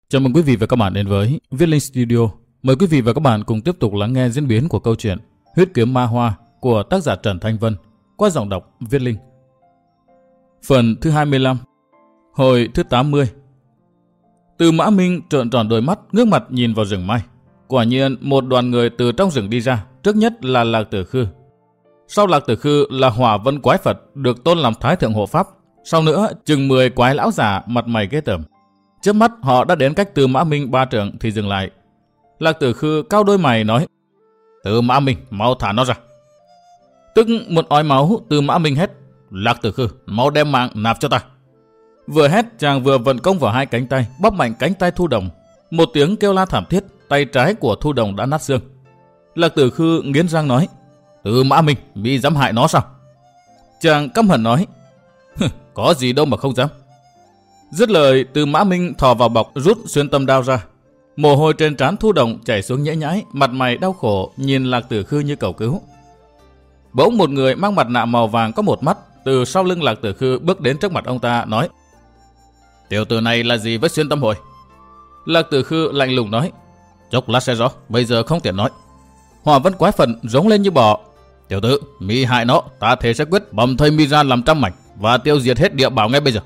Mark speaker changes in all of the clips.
Speaker 1: Chào mừng quý vị và các bạn đến với Viết Linh Studio. Mời quý vị và các bạn cùng tiếp tục lắng nghe diễn biến của câu chuyện Huyết Kiếm Ma Hoa của tác giả Trần Thanh Vân qua giọng đọc Viết Linh. Phần thứ 25, hồi thứ 80. Từ Mã Minh trợn tròn đôi mắt, ngước mặt nhìn vào rừng mai. Quả nhiên một đoàn người từ trong rừng đi ra, trước nhất là Lạc Tử Khư. Sau Lạc Tử Khư là Hỏa Vân Quái Phật được tôn làm Thái Thượng Hộ Pháp. Sau nữa chừng 10 quái lão già mặt mày ghê tởm. Trước mắt họ đã đến cách Từ Mã Minh 3 trượng thì dừng lại. Lạc Tử Khư cau đôi mày nói: Từ Mã Minh, mau thả nó ra. Tức một ói máu, Từ Mã Minh hét: Lạc Tử Khư, mau đem mạng nạp cho ta. Vừa hét chàng vừa vận công vào hai cánh tay, bóp mạnh cánh tay Thu Đồng. Một tiếng kêu la thảm thiết, tay trái của Thu Đồng đã nát xương. Lạc Tử Khư nghiến răng nói: Từ Mã Minh, mi dám hại nó sao? Chàng căm hận nói: Có gì đâu mà không dám. Dứt lời, Từ Mã Minh thò vào bọc rút xuyên tâm đao ra. Mồ hôi trên trán Thu Đồng chảy xuống nhễ nhãi, mặt mày đau khổ nhìn Lạc Tử Khư như cầu cứu. Bỗng một người mang mặt nạ màu vàng có một mắt từ sau lưng Lạc Tử Khư bước đến trước mặt ông ta nói: Tiểu tử này là gì với xuyên tâm hồi? Lạc Tử Khư lạnh lùng nói: Chốc lát sẽ rõ, bây giờ không tiện nói. Hỏa Vân Quái Phật rống lên như bò: Tiểu tử, mi hại nó, ta thề sẽ quyết bầm thây mi ra làm trăm mảnh và tiêu diệt hết địa bảo ngay bây giờ.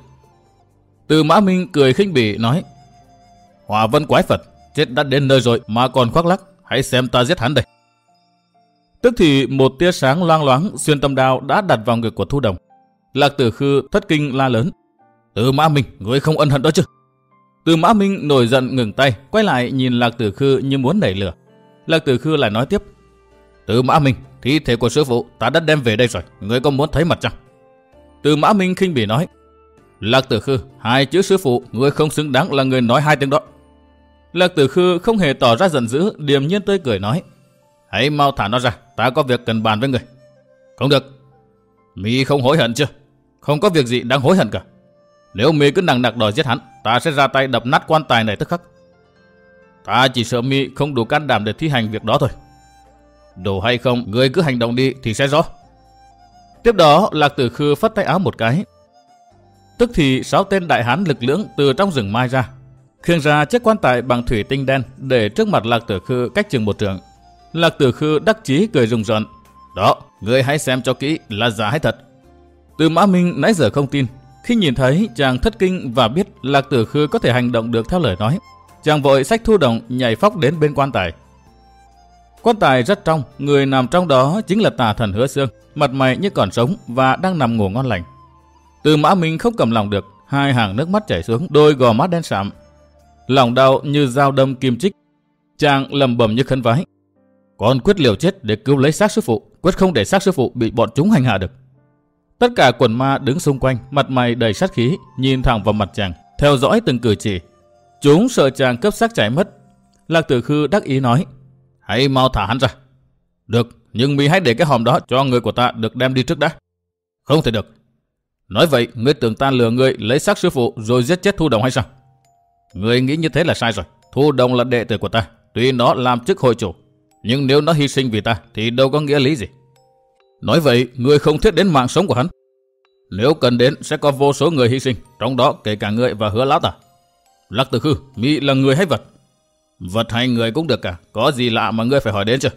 Speaker 1: Từ Mã Minh cười khinh bỉ nói: Hỏa Vân Quái Phật, chết đã đến nơi rồi mà còn khoác lác, hãy xem ta giết hắn đây. Tức thì một tia sáng loang loáng xuyên tâm đao đã đặt vào ngực của Thu Đồng. Lạc Tử Khư thất kinh la lớn: Từ Mã Minh, ngươi không ân hận đó chứ? Từ Mã Minh nổi giận ngừng tay, quay lại nhìn Lạc Tử Khư như muốn nảy lửa. Lạc Tử Khư lại nói tiếp: Từ Mã Minh, thi thể của sư phụ ta đã đem về đây rồi, ngươi có muốn thấy mặt chăng? Từ Mã Minh khinh bỉ nói: Lạc Tử Khư, hai chữ sư phụ ngươi không xứng đáng là người nói hai tiếng đó. Lạc Tử Khư không hề tỏ ra giận dữ, điềm nhiên tươi cười nói: Hãy mau thả nó ra, ta có việc cần bàn với người. Không được. Mi không hối hận chưa? Không có việc gì đáng hối hận cả. Nếu mi cứ nằng nặc đòi giết hắn, ta sẽ ra tay đập nát quan tài này tức khắc. Ta chỉ sợ mi không đủ can đảm để thi hành việc đó thôi. Đủ hay không, ngươi cứ hành động đi thì sẽ rõ. Tiếp đó Lạc Tử Khư phất tay áo một cái. Tức thì 6 tên đại hán lực lưỡng từ trong rừng mai ra, khiêng ra chiếc quan tài bằng thủy tinh đen để trước mặt Lạc Tử Khư cách chừng 1 trượng. Lạc Tử Khư đắc chí cười rùng rợn: Đó, ngươi hãy xem cho kỹ là giả hay thật. Từ Mã Minh nãy giờ không tin, khi nhìn thấy chàng thất kinh và biết Lạc Tử Khư có thể hành động được theo lời nói, chàng vội xách Thu Đồng nhảy phóc đến bên quan tài. Quan tài rất trong, người nằm trong đó chính là tà thần Hứa Xương, mặt mày như còn sống và đang nằm ngủ ngon lành. Từ Mã Minh không cầm lòng được, hai hàng nước mắt chảy xuống, đôi gò má đen sạm, lòng đau như dao đâm kim chích. Chàng lẩm bẩm như khấn vái: Con quyết liều chết để cứu lấy xác sư phụ, quyết không để xác sư phụ bị bọn chúng hành hạ được. Tất cả quần ma đứng xung quanh, mặt mày đầy sát khí, nhìn thẳng vào mặt chàng, theo dõi từng cử chỉ. Chúng sợ chàng cướp xác chạy mất. Lạc Tử Khư đắc ý nói: Hãy mau thả hắn ra. Được, nhưng mi hãy để cái hòm đó cho người của ta được đem đi trước đã. Không thể được. Nói vậy, ngươi tưởng ta lừa ngươi lấy xác sư phụ rồi giết chết Thu Đồng hay sao? Ngươi nghĩ như thế là sai rồi. Thu Đồng là đệ tử của ta, tuy nó làm chức hội chủ, nhưng nếu nó hy sinh vì ta thì đâu có nghĩa lý gì. Nói vậy, ngươi không thiết đến mạng sống của hắn. Nếu cần đến sẽ có vô số người hy sinh, trong đó kể cả ngươi và Hứa lão ta. Lạc Tử Khư, mi là người hay vật? Vật hay người cũng được cả, có gì lạ mà ngươi phải hỏi đến chứ?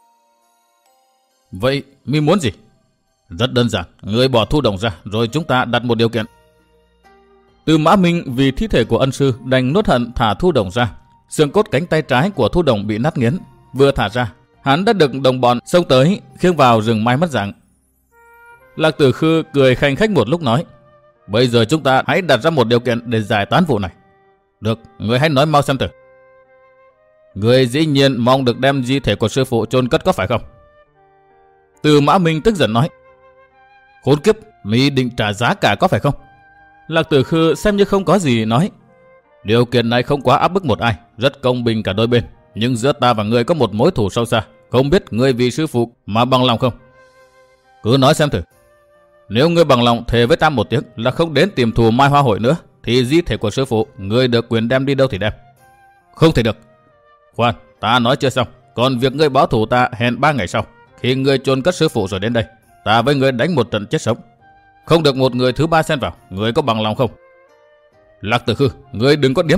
Speaker 1: Vậy mi muốn gì? Rất đơn giản, ngươi bỏ Thu Đồng ra rồi chúng ta đặt một điều kiện. Từ Mã Minh vì thi thể của ân sư đành nuốt hận thả Thu Đồng ra. Xương cốt cánh tay trái của Thu Đồng bị nát nghiến, vừa thả ra, hắn đã được đồng bọn xông tới khiêng vào rừng mai mất dạng. Lạc Tử Khư cười khanh khách một lúc nói: Bây giờ chúng ta hãy đặt ra một điều kiện để giải tán vụ này. Được, ngươi hãy nói mau xem thử. Ngươi dĩ nhiên mong được đem di thể của sư phụ chôn cất có phải không? Từ Mã Minh tức giận nói: Khốn kiếp, mi định trả giá cả có phải không? Lạc Tử Khư xem như không có gì nói: Điều kiện này không quá áp bức một ai, rất công bình cả đôi bên, nhưng giữa ta và ngươi có một mối thù sâu xa, không biết ngươi vì sư phụ mà bằng lòng không? Cứ nói xem thử. Nếu ngươi bằng lòng thề với ta một tiếng là không đến tìm thù Mai Hoa hội nữa, thì di thể của sư phụ ngươi được quyền đem đi đâu thì đem. Không thể được. Khoan, ta nói chưa xong, còn việc ngươi báo thù ta hẹn 3 ngày sau, khi ngươi chôn cất sư phụ rồi đến đây, ta với ngươi đánh một trận chết sống. Không được một người thứ ba xen vào, ngươi có bằng lòng không? Lạc Tử Khư, ngươi đừng có điếm xảo,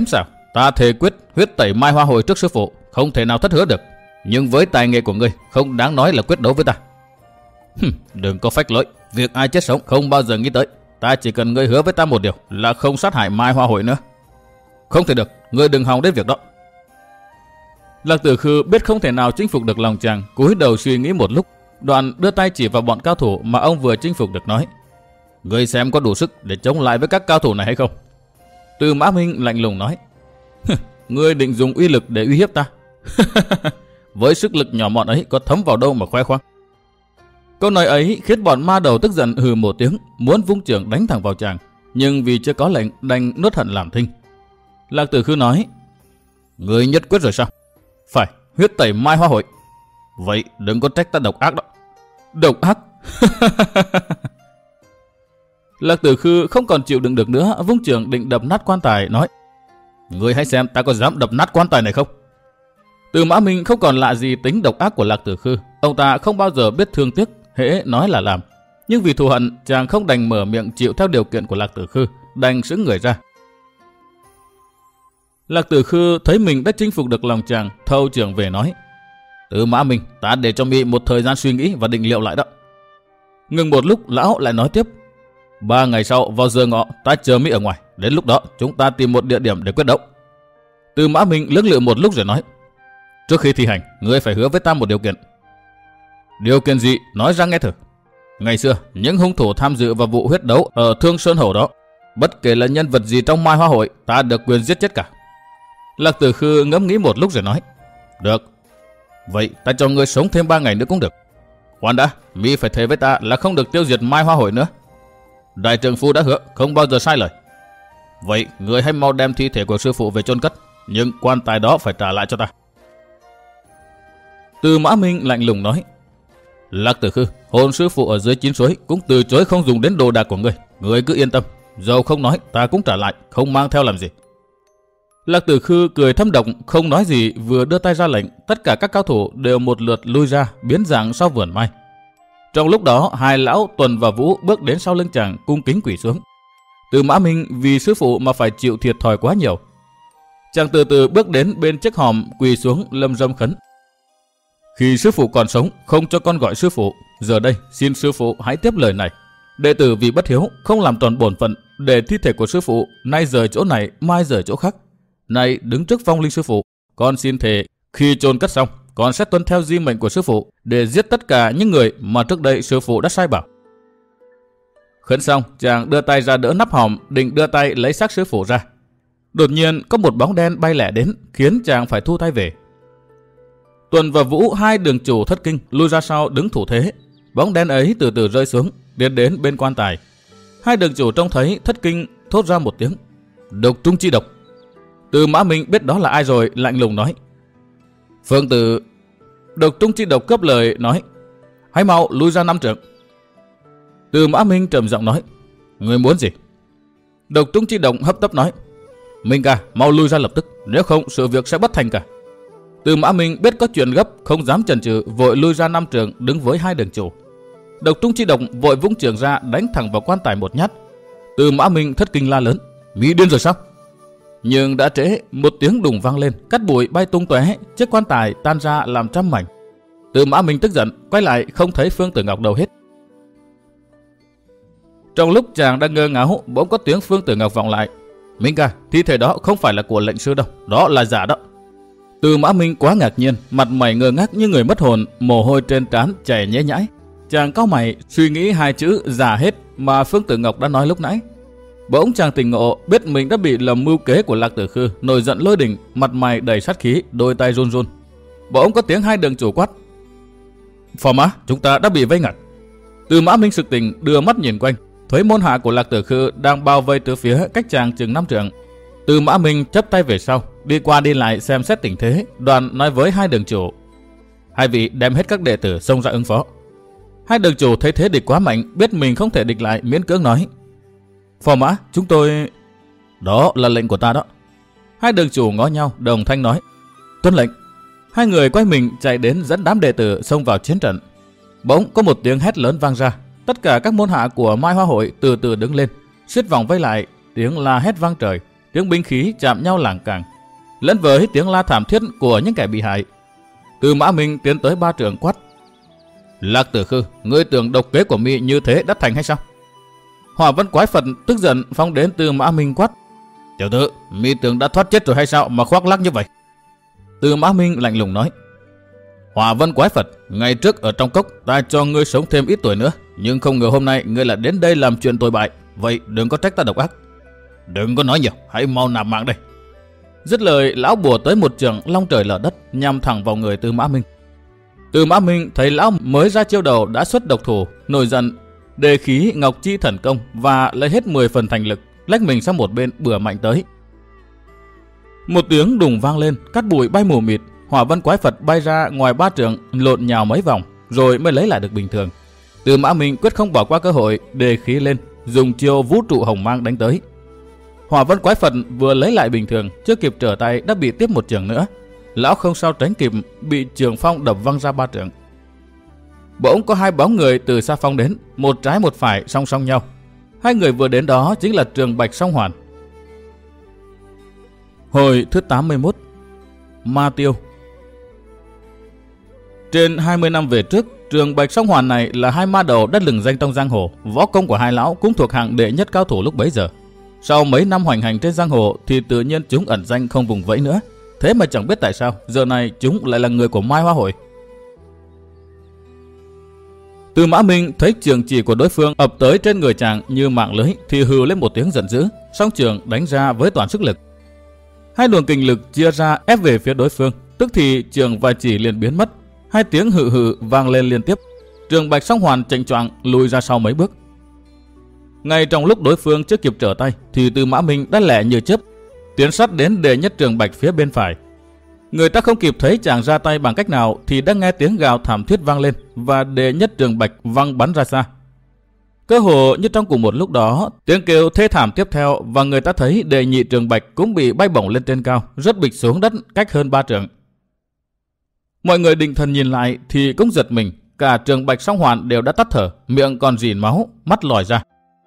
Speaker 1: ta thề quyết huyết tẩy Mai Hoa hội trước sư phụ, không thể nào thất hứa được. Nhưng với tài nghệ của ngươi, không đáng nói là quyết đấu với ta. Đừng có phách lối, việc ai chết sống không bao giờ nghĩ tới. Ta chỉ cần ngươi hứa với ta một điều là không sát hại Mai Hoa hội nữa. Không thể được, ngươi đừng hòng đến việc đó. Lạc Tử Khư biết không thể nào chinh phục được lòng chàng, cúi đầu suy nghĩ một lúc, đoạn đưa tay chỉ vào bọn cao thủ mà ông vừa chinh phục được nói: Ngươi xem có đủ sức để chống lại với các cao thủ này hay không? Tư Mã Minh lạnh lùng nói: Ngươi định dùng uy lực để uy hiếp ta? Với sức lực nhỏ mọn ấy có thấm vào đâu mà khoe khoang. Câu nói ấy khiến bọn ma đầu tức giận hừ một tiếng, muốn vung chưởng đánh thẳng vào chàng, nhưng vì chưa có lệnh đành nuốt hận làm thinh. Lạc Tử Khư nói: Ngươi nhất quyết rồi sao? Phải, huyết tẩy Mai Hoa hội. Vậy đừng có trách ta độc ác đó. Độc ác? Lạc Tử Khư không còn chịu đựng được nữa, vung chưởng định đập nát quan tài, nói: Ngươi hãy xem ta có dám đập nát quan tài này không? Tư Mã Minh không còn lạ gì tính độc ác của Lạc Tử Khư, ông ta không bao giờ biết thương tiếc, hễ nói là làm. Nhưng vì thù hận, chàng không đành mở miệng chịu theo điều kiện của Lạc Tử Khư, đành sững người ra. Lạc Tử Khư thấy mình đã chinh phục được lòng chàng, thâu trưởng về nói: Tư Mã Minh, ta để cho mi một thời gian suy nghĩ và định liệu lại đó. Ngừng một lúc, lão lại nói tiếp: 3 ngày sau vào giờ ngọ, ta chờ mi ở ngoài. Đến lúc đó chúng ta tìm một địa điểm để quyết đấu. Tư Mã Minh lưỡng lự một lúc rồi nói: Trước khi thi hành, ngươi phải hứa với ta một điều kiện. Điều kiện gì? Nói ra nghe thử. Ngày xưa, những hung thủ tham dự vào vụ huyết đấu ở Thương Sơn Hầu đó, bất kể là nhân vật gì trong Mai Hoa hội, ta được quyền giết chết cả. Lạc Tử Khư ngẫm nghĩ một lúc rồi nói: Được. Vậy ta cho ngươi sống thêm 3 ngày nữa cũng được. Khoan đã, mi phải thề với ta là không được tiêu diệt Mai Hoa hội nữa. Đại trưởng phu đã hứa không bao giờ sai lời. Vậy ngươi hãy mau đem thi thể của sư phụ về chôn cất, nhưng quan tài đó phải trả lại cho ta. Tư Mã Minh lạnh lùng nói: Lạc Tử Khư, hồn sư phụ ở dưới 9 suối cũng từ chối không dùng đến đồ đạc của ngươi. Ngươi cứ yên tâm, dầu không nói ta cũng trả lại, không mang theo làm gì. Lạc Tử Khư cười thâm độc, không nói gì, vừa đưa tay ra lệnh, tất cả các cao thủ đều một lượt lui ra, biến dạng sau vườn mai. Trong lúc đó, hai lão Tuần và Vũ bước đến sau lưng chàng, cung kính quỳ xuống. Tư Mã Minh vì sư phụ mà phải chịu thiệt thòi quá nhiều. Chàng từ từ bước đến bên chiếc hòm, quỳ xuống lâm râm khấn: Khi sư phụ còn sống, không cho con gọi sư phụ. Giờ đây, xin sư phụ hãy tiếp lời này. Đệ tử vì bất hiếu, không làm tròn bổn phận, để thi thể của sư phụ nay rời chỗ này, mai rời chỗ khác. Nay đứng trước phong linh sư phụ, con xin thề khi chôn cất xong, con sẽ tuân theo di mệnh của sư phụ để giết tất cả những người mà trước đây sư phụ đã sai bảo. Khấn xong, chàng đưa tay ra đỡ nắp hòm, định đưa tay lấy xác sư phụ ra. Đột nhiên có một bóng đen bay lẻ đến, khiến chàng phải thu tay về. Tuần và Vũ, hai đường chủ thất kinh, lui ra sau đứng thủ thế. Bóng đen ấy từ từ rơi xuống, tiến đến bên quan tài. Hai đường chủ trông thấy thất kinh, thốt ra một tiếng: Độc trung chi độc. Tư Mã Minh biết đó là ai rồi, lạnh lùng nói: Phương Tử. Độc trung chi độc cấp lời nói: Hãy mau lui ra 5 trượng. Tư Mã Minh trầm giọng nói: Ngươi muốn gì? Độc trung chi độc hấp tấp nói: Minh ca, mau lui ra lập tức, nếu không sự việc sẽ bất thành cả. Tư Mã Minh biết có chuyện gấp, không dám chần chừ, vội lui ra 5 trượng đứng với hai đường chủ. Độc trung chi độc vội vung chưởng ra đánh thẳng vào quan tài một nhát. Tư Mã Minh thất kinh la lớn: Mỹ điên rồi sao? Nhưng đã trễ, một tiếng đùng vang lên, cát bụi bay tung tóe, chiếc quan tài tan ra làm trăm mảnh. Tư Mã Minh tức giận, quay lại không thấy Phương Tử Ngọc đâu hết. Trong lúc chàng đang ngơ ngáo, bỗng có tiếng Phương Tử Ngọc vọng lại: Minh ca, thi thể đó không phải là của lệnh sư đâu, đó là giả đó. Tư Mã Minh quá ngạc nhiên, mặt mày ngơ ngác như người mất hồn, mồ hôi trên trán chảy nhễ nhãi. Chàng cau mày suy nghĩ hai chữ giả hết mà Phương Tử Ngọc đã nói lúc nãy. Bỗng chàng tỉnh ngộ, biết mình đã bị lầm mưu kế của Lạc Tử Khư, nổi giận lôi đình, mặt mày đầy sát khí, đôi tay run run. Bỗng có tiếng hai đường chủ quát: Phò mã, chúng ta đã bị vây ngặt. Tư Mã Minh sực tỉnh, đưa mắt nhìn quanh, thấy môn hạ của Lạc Tử Khư đang bao vây từ phía cách chàng chừng 5 trượng. Tư Mã Minh chắp tay về sau, đi qua đi lại xem xét tình thế, đoạn nói với hai đường chủ: Hai vị đem hết các đệ tử xông ra ứng phó. Hai đường chủ thấy thế địch quá mạnh, biết mình không thể địch lại, miễn cưỡng nói: Phò mã, chúng tôi... Đó là lệnh của ta đó. Hai đường chủ ngó nhau, đồng thanh nói: Tuân lệnh. Hai người quay mình chạy đến dẫn đám đệ tử xông vào chiến trận. Bỗng có một tiếng hét lớn vang ra, tất cả các môn hạ của Mai Hoa hội từ từ đứng lên, xiết vòng vây lại, tiếng la hét vang trời, tiếng binh khí chạm nhau lảng cảng, lẫn với tiếng la thảm thiết của những kẻ bị hại. Tư Mã Minh tiến tới 3 trượng quát: Lạc Tử Khư, ngươi tưởng độc kế của mi như thế đã thành hay sao? Hỏa Vân Quái Phật tức giận phóng đến Tư Mã Minh quát: Tiểu tử, mi tưởng đã thoát chết rồi hay sao mà khoác lác như vậy? Tư Mã Minh lạnh lùng nói: Hỏa Vân Quái Phật, ngày trước ở trong cốc ta cho ngươi sống thêm ít tuổi nữa, nhưng không ngờ hôm nay ngươi lại đến đây làm chuyện tồi bại, vậy đừng có trách ta độc ác. Đừng có nói nhiều, hãy mau nạp mạng đây. Dứt lời, lão bùa tới một trường long trời lở đất nhằm thẳng vào người Tư Mã Minh. Tư Mã Minh thấy lão mới ra chiêu đầu đã xuất độc thủ, nổi giận, đề khí Ngọc Chi Thần Công và lấy hết 10 phần thành lực, lách mình sang một bên bừa mạnh tới. Một tiếng đùng vang lên, cát bụi bay mù mịt, Hỏa Vân Quái Phật bay ra ngoài 3 trượng, lộn nhào mấy vòng rồi mới lấy lại được bình thường. Tư Mã Minh quyết không bỏ qua cơ hội, đề khí lên, dùng chiêu vũ trụ hồng mang đánh tới. Hỏa Vân Quái Phật vừa lấy lại bình thường, chưa kịp trở tay đã bị tiếp một trường nữa. Lão không sao tránh kịp, bị trường phong đập văng ra 3 trượng. Bỗng có 2 bóng người từ xa phong đến, một trái một phải song song nhau. 2 người vừa đến đó chính là Trường Bạch Song Hoàn. Hồi thứ 81. Ma Tiêu. Trên 20 năm về trước, Trường Bạch Song Hoàn này là 2 ma đầu đất lừng danh trong giang hồ. Võ công của 2 lão cũng thuộc hạng đệ nhất cao thủ lúc bấy giờ. Sau mấy năm hoành hành trên giang hồ thì tự nhiên chúng ẩn danh không vùng vẫy nữa. Thế mà chẳng biết tại sao giờ này chúng lại là người của Mai Hoa Hội. Tư Mã Minh thấy trường chỉ của đối phương ập tới trên người chàng như mạng lưới thì hừ lên một tiếng giận dữ, song trường đánh ra với toàn sức lực. 2 luồng kình lực chia ra ép về phía đối phương, tức thì trường và chỉ liền biến mất. 2 tiếng hự hự vang lên liên tiếp. Trường Bạch Song Hoàn chạnh choạng lùi ra sau mấy bước. Ngay trong lúc đối phương chưa kịp trở tay thì Tư Mã Minh đã lẹ như chớp tiến sát đến đệ nhất Trường Bạch phía bên phải. Người ta không kịp thấy chàng ra tay bằng cách nào thì đã nghe tiếng gào thảm thiết vang lên và đệ nhất Trường Bạch văng bắn ra xa. Cơ hồ như trong cùng một lúc đó, tiếng kêu thê thảm tiếp theo và người ta thấy đệ nhị Trường Bạch cũng bị bay bổng lên trên cao, rớt bịch xuống đất cách hơn 3 trượng. Mọi người định thần nhìn lại thì cũng giật mình, cả Trường Bạch Song Hoàn đều đã tắt thở, miệng còn rỉ máu, mắt lòi ra.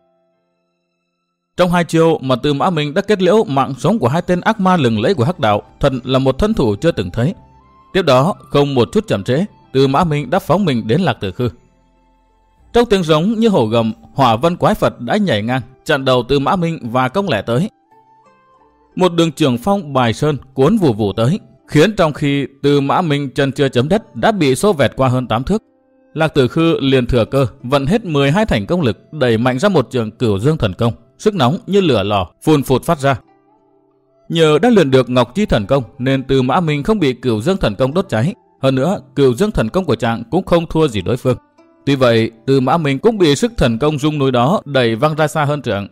Speaker 1: Trong 2 chiêu mà Tư Mã Minh đã kết liễu mạng sống của 2 tên ác ma lừng lẫy của Hắc Đạo, thật là một thân thủ chưa từng thấy. Tiếp đó, không một chút chậm trễ, Tư Mã Minh đã phóng mình đến Lạc Tử Khư. Trong tiếng giống như hổ gầm, Hỏa Vân Quái Phật đã nhảy ngang, chặn đầu Tư Mã Minh và công lẻ tới. Một đường trường phong bài sơn cuốn vù vù tới, khiến trong khi Tư Mã Minh chân chưa chấm đất đã bị xô vẹt qua hơn 8 thước. Lạc Tử Khư liền thừa cơ vận hết 12 thành công lực đẩy mạnh ra một trường Cửu Dương Thần Công, sức nóng như lửa lò phun phụt phát ra. Nhờ đã luyện được Ngọc Chi Thần Công nên Tư Mã Minh không bị Cửu Dương Thần Công đốt cháy. Hơn nữa, Cửu Dương Thần Công của chàng cũng không thua gì đối phương. Tuy vậy, Tư Mã Minh cũng bị sức thần công rung núi đó đẩy văng ra xa hơn trượng.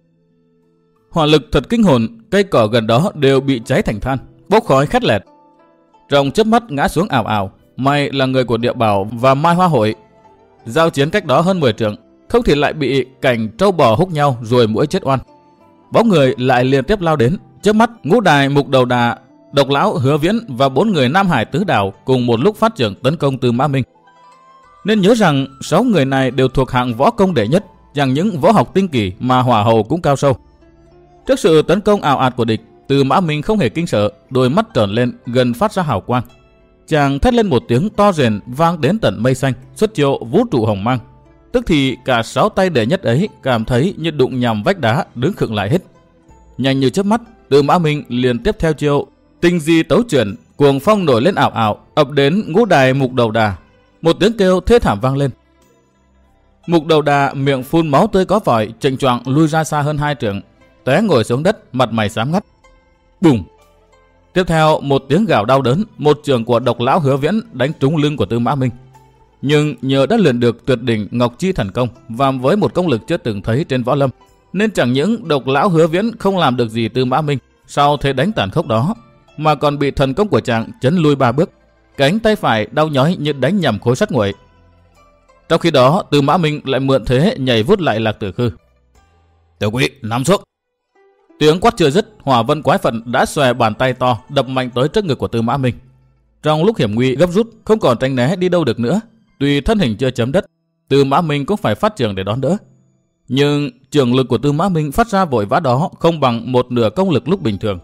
Speaker 1: Hỏa lực thật kinh hồn, cây cỏ gần đó đều bị cháy thành than, bốc khói khét lẹt. Trong chớp mắt ngã xuống ảo ảo. May là người của Địa Bảo và Mai Hoa Hội. Giao chiến cách đó hơn 10 trượng, không thì lại bị cảnh trâu bò húc nhau rồi muỗi chết oan. Bóng người lại liên tiếp lao đến, chớp mắt Ngũ Đài, Mục Đầu Đà, Độc Lão, Hứa Viễn và 4 người Nam Hải Tứ Đảo cùng một lúc phát trưởng tấn công Tư Mã Minh. Nên nhớ rằng 6 người này đều thuộc hạng võ công đệ nhất, chẳng những võ học tinh kỳ mà hỏa hầu cũng cao sâu. Trước sự tấn công ào ạt của địch, Tư Mã Minh không hề kinh sợ, đôi mắt tròn lên gần phát ra hào quang. Chàng thét lên một tiếng to rền vang đến tận mây xanh, xuất chiêu vũ trụ hồng mang. Tức thì cả 6 tay đệ nhất ấy cảm thấy như đụng nhằm vách đá, đứng khựng lại hết. Nhanh như chớp mắt, Tư Mã Minh liền tiếp theo chiêu tinh di tấu chuyển, cuồng phong nổi lên ảo ảo, ập đến Ngũ Đài, Mục Đầu Đà. Một tiếng kêu thê thảm vang lên. Mục Đầu Đà miệng phun máu tươi có vòi, chệnh choạng lui ra xa hơn 2 trượng, té ngồi xuống đất, mặt mày xám ngắt. Bùng! Tiếp theo một tiếng gào đau đớn, một chưởng của Độc Lão Hứa Viễn đánh trúng lưng của Tư Mã Minh. Nhưng nhờ đã luyện được tuyệt đỉnh Ngọc Chi Thần Công và với một công lực chưa từng thấy trên võ lâm, nên chẳng những Độc Lão Hứa Viễn không làm được gì Tư Mã Minh sau thế đánh tàn khốc đó, mà còn bị thần công của chàng chấn lui 3 bước, cánh tay phải đau nhói như đánh nhầm khối sắt nguội. Trong khi đó, Tư Mã Minh lại mượn thế nhảy vút lại Lạc Tử Khư. Tiểu Quỷ, nằm xuống! Tiếng quát chưa dứt, Hỏa Vân Quái Phật đã xòe bàn tay to đập mạnh tới trước ngực của Tư Mã Minh. Trong lúc hiểm nguy gấp rút, không còn tránh né đi đâu được nữa, tuy thân hình chưa chấm đất, Tư Mã Minh cũng phải phát trường để đón đỡ. Nhưng trường lực của Tư Mã Minh phát ra vội vã đó không bằng một nửa công lực lúc bình thường.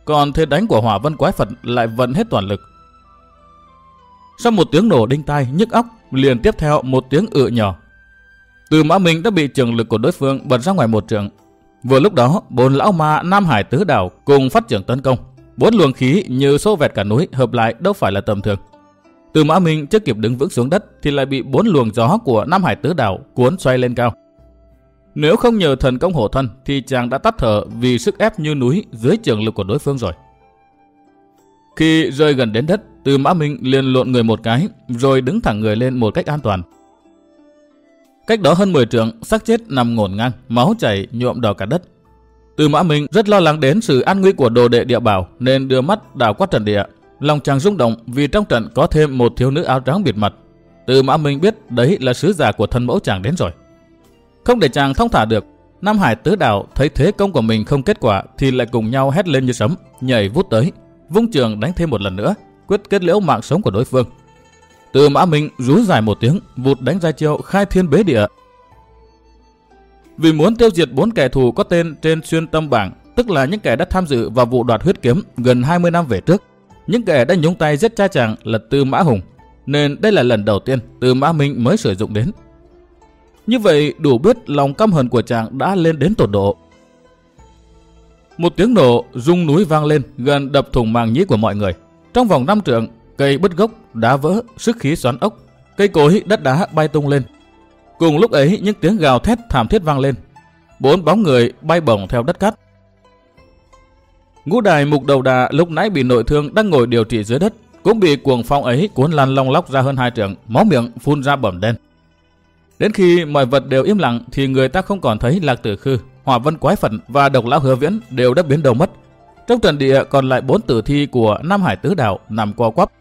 Speaker 1: còn thế đánh của Hỏa Vân Quái Phật lại vận hết toàn lực. Sau một tiếng nổ đinh tai nhức óc, liền tiếp theo một tiếng ự nhỏ. Từ Mã Minh đã bị trường lực của đối phương bật ra ngoài một trượng. Vừa lúc đó, 4 lão ma Nam Hải Tứ Đảo cùng phát trưởng tấn công. 4 luồng khí như xô vẹt cả núi hợp lại đâu phải là tầm thường. Từ Mã Minh chưa kịp đứng vững xuống đất thì lại bị 4 luồng gió của Nam Hải Tứ Đảo cuốn xoay lên cao. Nếu không nhờ thần công hộ thân thì chàng đã tắt thở vì sức ép như núi dưới trường lực của đối phương rồi. Khi rơi gần đến đất, Từ Mã Minh liền lộn người một cái rồi đứng thẳng người lên một cách an toàn. Cách đó hơn 10 trượng, xác chết nằm ngổn ngang, máu chảy nhuộm đỏ cả đất. Từ Mã Minh rất lo lắng đến sự an nguy của đồ đệ địa bảo nên đưa mắt đảo qua trận địa. Lòng chàng rung động vì trong trận có thêm một thiếu nữ áo trắng bịt mặt. Từ Mã Minh biết đấy là sứ giả của thân mẫu chàng đến rồi. Không để chàng thong thả được, Nam Hải Tứ Đảo thấy thế công của mình không kết quả thì lại cùng nhau hét lên như sấm, nhảy vút tới, vung trường đánh thêm một lần nữa, quyết kết liễu mạng sống của đối phương. Từ Mã Minh rú dài một tiếng, vụt đánh ra chiêu khai thiên bế địa. Vì muốn tiêu diệt 4 kẻ thù có tên trên xuyên tâm bảng, tức là những kẻ đã tham dự vào vụ đoạt huyết kiếm gần 20 năm về trước, những kẻ đã nhúng tay giết cha chàng là Tư Mã Hùng, nên đây là lần đầu tiên Từ Mã Minh mới sử dụng đến. Như vậy đủ biết lòng căm hận của chàng đã lên đến tột độ. Một tiếng nổ rung núi vang lên, gần đập thủng màng nhĩ của mọi người. Trong vòng 5 trượng, cây bứt gốc, đá vỡ, sức khí xoắn ốc, cây cối đất đá bay tung lên. Cùng lúc ấy những tiếng gào thét thảm thiết vang lên. 4 bóng người bay bổng theo đất cát. Ngũ Đài Mục Đầu Đà lúc nãy bị nội thương đang ngồi điều trị dưới đất, cũng bị cuồng phong ấy cuốn lăn long lóc ra hơn 2 trượng, máu miệng phun ra bầm đen. Đến khi mọi vật đều im lặng thì người ta không còn thấy Lạc Tử Khư, Hỏa Vân Quái Phật và Độc Lão Hứa Viễn đều đã biến đâu mất. Trong trận địa còn lại 4 tử thi của Nam Hải Tứ Đảo nằm co quắp.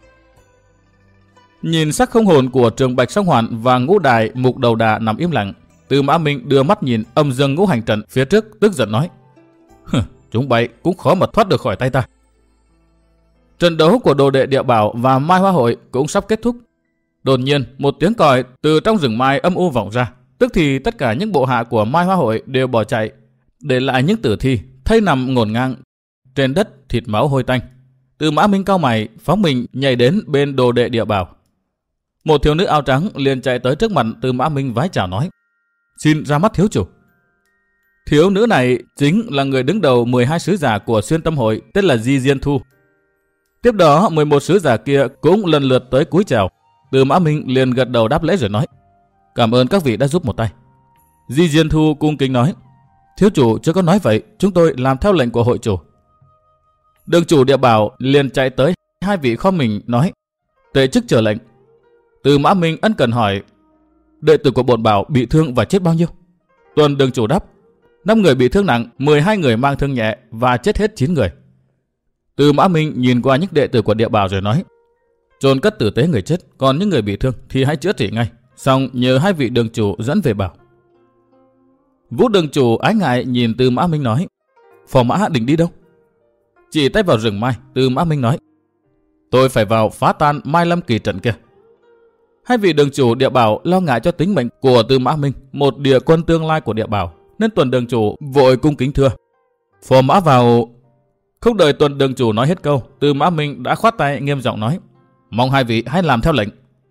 Speaker 1: Nhìn sắc không hồn của Trường Bạch Song Hoàn và Ngũ Đài Mục Đầu Đà nằm im lặng, Từ Mã Minh đưa mắt nhìn âm dương ngũ hành trận phía trước, tức giận nói: chúng bay cũng khó mà thoát được khỏi tay ta. Trận đấu của đồ đệ địa bảo và Mai Hoa Hội cũng sắp kết thúc. Đột nhiên một tiếng còi từ trong rừng mai âm u vọng ra, tức thì tất cả những bộ hạ của Mai Hoa Hội đều bỏ chạy, để lại những tử thi thây nằm ngổn ngang trên đất, thịt máu hôi tanh. Từ Mã Minh cau mày, phóng mình nhảy đến bên đồ đệ địa bảo. Một thiếu nữ áo trắng liền chạy tới trước mặt Từ Mã Minh vái chào nói: xin ra mắt thiếu chủ. Thiếu nữ này chính là người đứng đầu 12 sứ giả của Xuyên Tâm Hội, tên là Di Diên Thu. Tiếp đó 11 sứ giả kia cũng lần lượt tới cúi chào. Từ Mã Minh liền gật đầu đáp lễ rồi nói: cảm ơn các vị đã giúp một tay. Di Diên Thu cung kính nói: thiếu chủ chưa có nói vậy, chúng tôi làm theo lệnh của hội chủ. Đường chủ địa bảo liền chạy tới 2 vị khom mình nói: tệ chức chờ lệnh. Từ Mã Minh ân cần hỏi: đệ tử của bổn bảo bị thương và chết bao nhiêu? Tuần đường chủ đáp: 5 người bị thương nặng, 12 người mang thương nhẹ và chết hết 9 người. Từ Mã Minh nhìn qua những đệ tử của địa bảo rồi nói: chôn cất tử tế người chết, còn những người bị thương thì hãy chữa trị ngay, xong nhờ 2 vị đường chủ dẫn về bảo. Vũ đường chủ ái ngại nhìn Từ Mã Minh nói: phò mã định đi đâu? Chỉ tay vào rừng mai, Từ Mã Minh nói: tôi phải vào phá tan Mai Lâm Kỳ trận kia. 2 vị đường chủ địa bảo lo ngại cho tính mệnh của Từ Mã Minh, một địa quân tương lai của địa bảo, nên Tuần đường chủ vội cung kính thưa: phò mã vào. Không đợi Tuần đường chủ nói hết câu, Từ Mã Minh đã khoát tay nghiêm giọng nói: mong 2 vị hãy làm theo lệnh.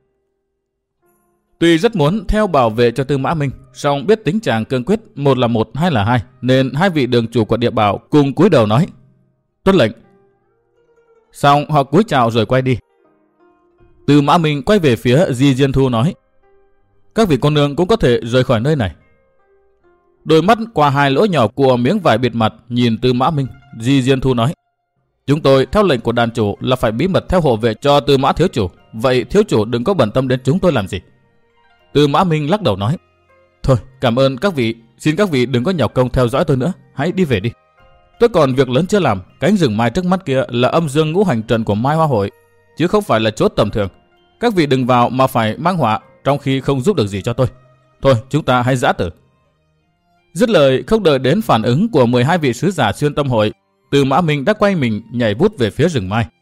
Speaker 1: Tuy rất muốn theo bảo vệ cho Từ Mã Minh, song biết tính chàng cương quyết, một là một, hai là hai, nên 2 vị đường chủ của địa bảo cùng cúi đầu nói: tuân lệnh. Xong họ cúi chào rồi quay đi. Từ Mã Minh quay về phía Di Diên Thu nói: các vị cô nương cũng có thể rời khỏi nơi này. Đôi mắt qua 2 lỗ nhỏ của miếng vải bịt mặt nhìn Từ Mã Minh, Di Diên Thu nói: chúng tôi theo lệnh của đàn chủ là phải bí mật theo hộ vệ cho Từ Mã thiếu chủ, vậy thiếu chủ đừng có bận tâm đến chúng tôi làm gì. Từ Mã Minh lắc đầu nói: thôi, cảm ơn các vị, xin các vị đừng có nhọc công theo dõi tôi nữa, hãy đi về đi. Tôi còn việc lớn chưa làm, cánh rừng mai trước mắt kia là âm dương ngũ hành trận của Mai Hoa Hội, chứ không phải là chốt tầm thường. Các vị đừng vào mà phải mang họa, trong khi không giúp được gì cho tôi. Thôi, chúng ta hãy giã tử. Dứt lời, không đợi đến phản ứng của 12 vị sứ giả Xuyên Tâm Hội, Từ Mã Minh đã quay mình nhảy vút về phía rừng mai.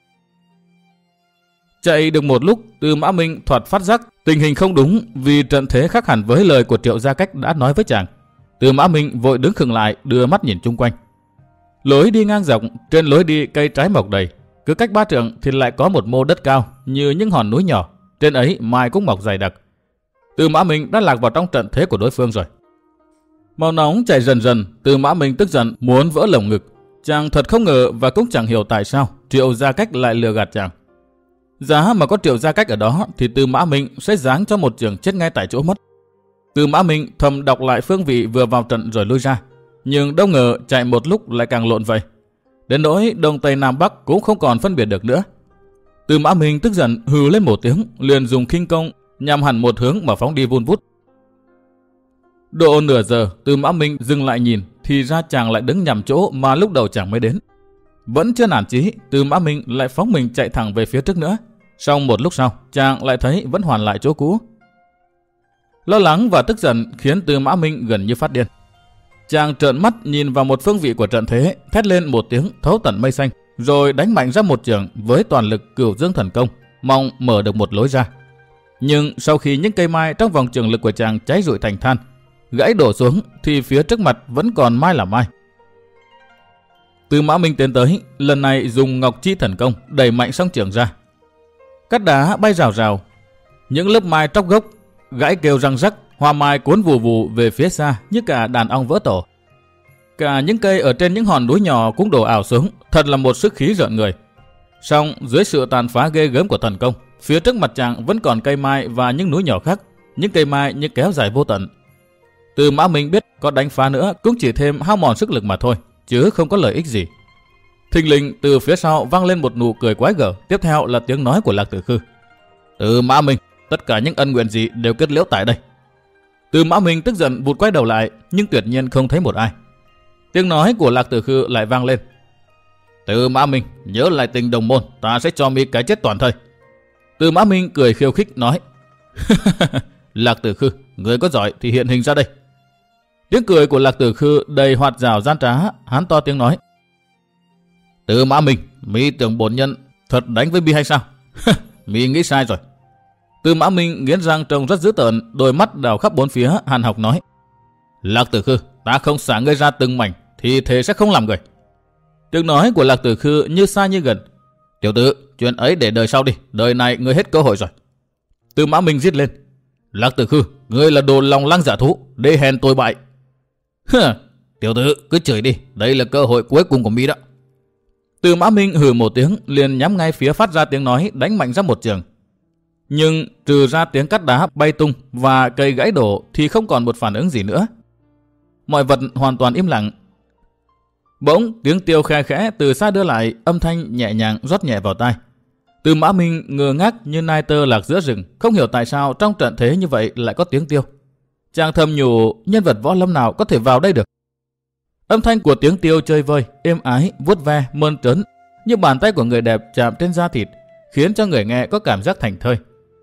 Speaker 1: Chạy được một lúc, Từ Mã Minh thoạt phát giác tình hình không đúng, vì trận thế khác hẳn với lời của Triệu Gia Cách đã nói với chàng. Từ Mã Minh vội đứng khựng lại, đưa mắt nhìn chung quanh. Lối đi ngang dọc, trên lối đi cây trái mọc đầy. Cứ cách 3 trượng thì lại có một mô đất cao như những hòn núi nhỏ. Trên ấy mai cũng mọc dày đặc. Tư Mã Minh đã lạc vào trong trận thế của đối phương rồi. Máu nóng chảy dần dần, Tư Mã Minh tức giận muốn vỡ lồng ngực. Chàng thật không ngờ và cũng chẳng hiểu tại sao Triệu Gia Cách lại lừa gạt chàng. Giá mà có Triệu Gia Cách ở đó thì Tư Mã Minh sẽ giáng cho một trường chết ngay tại chỗ mất. Tư Mã Minh thầm đọc lại phương vị vừa vào trận rồi lui ra, nhưng đâu ngờ chạy một lúc lại càng lộn vậy. Đến nỗi đông tây nam bắc cũng không còn phân biệt được nữa. Tư Mã Minh tức giận hừ lên một tiếng, liền dùng khinh công nhằm hẳn một hướng mà phóng đi vun vút. Độ nửa giờ, Tư Mã Minh dừng lại nhìn, thì ra chàng lại đứng nhằm chỗ mà lúc đầu chàng mới đến. Vẫn chưa nản chí, Tư Mã Minh lại phóng mình chạy thẳng về phía trước nữa. Sau một lúc sau, chàng lại thấy vẫn hoàn lại chỗ cũ. Lo lắng và tức giận khiến Tư Mã Minh gần như phát điên. Chàng trợn mắt nhìn vào một phương vị của trận thế, thét lên một tiếng thấu tận mây xanh, rồi đánh mạnh ra một chưởng với toàn lực Cửu Dương Thần Công, mong mở được một lối ra. Nhưng sau khi những cây mai trong vòng trường lực của chàng cháy rụi thành than, gãy đổ xuống, thì phía trước mặt vẫn còn mai là mai. Tư Mã Minh tiến tới, lần này dùng Ngọc Chi Thần Công đẩy mạnh song chưởng ra. Cát đá bay rào rào, những lớp mai tróc gốc, gãy kêu răng rắc, hoa mai cuốn vù vù về phía xa như cả đàn ong vỡ tổ. Cả những cây ở trên những hòn núi nhỏ cũng đổ ảo xuống, thật là một sức khí rợn người. Song dưới sự tàn phá ghê gớm của thần công, phía trước mặt chàng vẫn còn cây mai và những núi nhỏ khác, những cây mai như kéo dài vô tận. Tư Mã Minh biết có đánh phá nữa cũng chỉ thêm hao mòn sức lực mà thôi, chứ không có lợi ích gì. Thình lình từ phía sau vang lên một nụ cười quái gở, tiếp theo là tiếng nói của Lạc Tử Khư. Tư Mã Minh, tất cả những ân nguyện gì đều kết liễu tại đây. Tư Mã Minh tức giận vụt quay đầu lại, nhưng tuyệt nhiên không thấy một ai. Tiếng nói của Lạc Tử Khư lại vang lên. Tư Mã Minh, nhớ lại tình đồng môn, ta sẽ cho mi cái chết toàn thây. Tư Mã Minh cười khiêu khích nói. Lạc Tử Khư, người có giỏi thì hiện hình ra đây. Tiếng cười của Lạc Tử Khư đầy hoạt dảo gian trá, hắn to tiếng nói. Tư Mã Minh, mi tưởng bổn nhân thật đánh với mi hay sao? Mi nghĩ sai rồi. Tư Mã Minh nghiến răng trông rất dữ tợn, đôi mắt đảo khắp bốn phía, hàn học nói. Lạc Tử Khư, ta không xả ngươi ra từng mảnh thì thế sẽ không làm người. Tiếng nói của Lạc Tử Khư như xa như gần. Tiểu tử, chuyện ấy để đời sau đi, đời này ngươi hết cơ hội rồi. Tư Mã Minh rít lên. Lạc Tử Khư, ngươi là đồ lòng lăng giả thú, đê hèn tồi bại. Tiểu tử, cứ chửi đi, đây là cơ hội cuối cùng của mi đó. Tư Mã Minh hừ một tiếng, liền nhắm ngay phía phát ra tiếng nói, đánh mạnh ra một trường. Nhưng trừ ra tiếng cát đá bay tung và cây gãy đổ thì không còn một phản ứng gì nữa. Mọi vật hoàn toàn im lặng. Bỗng tiếng tiêu khe khẽ từ xa đưa lại, âm thanh nhẹ nhàng rót nhẹ vào tai. Tư Mã Minh ngơ ngác như nai tơ lạc giữa rừng, không hiểu tại sao trong trận thế như vậy lại có tiếng tiêu. Chàng thầm nhủ, nhân vật võ lâm nào có thể vào đây được. Âm thanh của tiếng tiêu chơi vơi, êm ái, vuốt ve, mơn trớn, như bàn tay của người đẹp chạm trên da thịt, khiến cho người nghe có cảm giác thành thơi.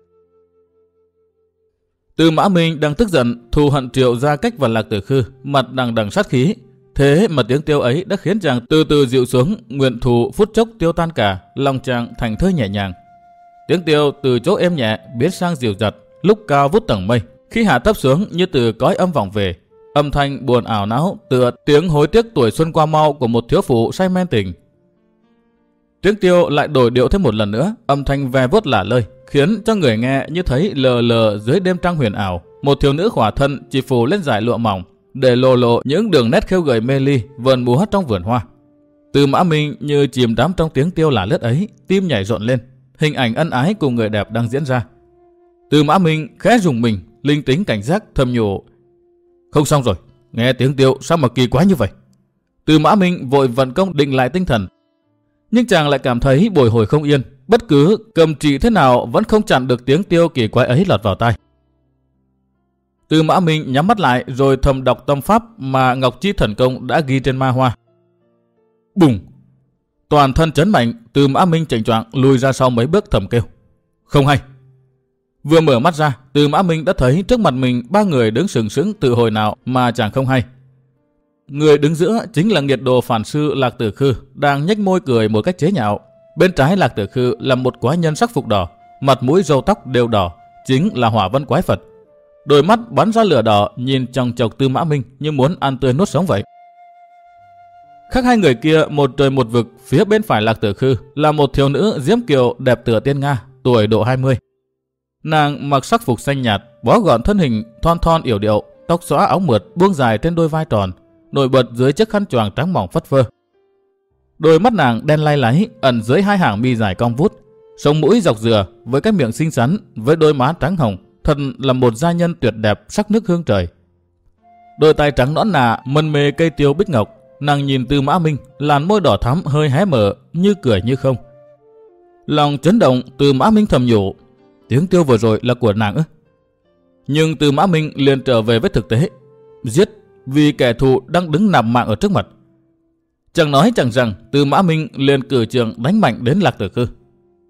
Speaker 1: Tư Mã Minh đang tức giận, thù hận Triệu Gia Cách và Lạc Tử Khư, mặt đằng đằng sát khí. Thế mà tiếng tiêu ấy đã khiến chàng từ từ dịu xuống, nguyện thù phút chốc tiêu tan cả, lòng chàng thành thơi nhẹ nhàng. Tiếng tiêu từ chỗ êm nhẹ biến sang dịu dặt, lúc cao vút tầng mây, khi hạ thấp xuống như từ cõi âm vọng về. Âm thanh buồn ảo não tựa tiếng hối tiếc tuổi xuân qua mau của một thiếu phụ say men tình. Tiếng tiêu lại đổi điệu thêm một lần nữa, âm thanh ve vuốt lả lơi, khiến cho người nghe như thấy lờ lờ dưới đêm trăng huyền ảo, một thiếu nữ khỏa thân chỉ phủ lên dải lụa mỏng, để lộ lộ những đường nét khêu gợi mê ly vờn múa trong vườn hoa. Tư Mã Minh như chìm đắm trong tiếng tiêu lả lướt ấy, tim nhảy rộn lên, hình ảnh ân ái cùng người đẹp đang diễn ra. Tư Mã Minh khẽ rùng mình, linh tính cảnh giác thầm nhủ. Không xong rồi, nghe tiếng tiêu sao mà kỳ quái như vậy. Tư Mã Minh vội vận công định lại tinh thần, nhưng chàng lại cảm thấy bồi hồi không yên, bất cứ cầm trị thế nào vẫn không chặn được tiếng tiêu kỳ quái ấy lọt vào tai. Tư Mã Minh nhắm mắt lại rồi thầm đọc tâm pháp mà Ngọc Chi Thần Công đã ghi trên ma hoa. Bùng! Toàn thân chấn mạnh, Tư Mã Minh chảnh choạng lùi ra sau mấy bước thầm kêu. Không hay! Vừa mở mắt ra, Tư Mã Minh đã thấy trước mặt mình ba người đứng sừng sững từ hồi nào mà chàng không hay. Người đứng giữa chính là nghiệt đồ phản sư Lạc Tử Khư, đang nhếch môi cười một cách chế nhạo. Bên trái Lạc Tử Khư là một quái nhân sắc phục đỏ, mặt mũi râu tóc đều đỏ, chính là Hỏa Vân Quái Phật. Đôi mắt bắn ra lửa đỏ nhìn chòng chọc Tư Mã Minh như muốn ăn tươi nuốt sống vậy. Khác hai người kia một trời một vực, phía bên phải Lạc Tử Khư là một thiếu nữ diễm kiều đẹp tựa tiên Nga, tuổi độ 20. Nàng mặc sắc phục xanh nhạt, bó gọn thân hình thon thon yểu điệu, tóc xõa áo mượt buông dài trên đôi vai tròn, nổi bật dưới chiếc khăn choàng trắng mỏng phất phơ. Đôi mắt nàng đen lay láy ẩn dưới hai hàng mi dài cong vút, sống mũi dọc dừa với cái miệng xinh xắn với đôi má trắng hồng, thật là một gia nhân tuyệt đẹp sắc nước hương trời. Đôi tay trắng nõn nà mân mê cây tiêu bích ngọc, nàng nhìn Tư Mã Minh, làn môi đỏ thắm hơi hé mở, như cười như không. Lòng chấn động, Tư Mã Minh thầm nhủ, tiếng tiêu vừa rồi là của nàng ư? Nhưng Tư Mã Minh liền trở về với thực tế, giết vì kẻ thù đang đứng nằm mạng ở trước mặt. Chẳng nói chẳng rằng, Tư Mã Minh liền cử trường đánh mạnh đến Lạc Tử Khư.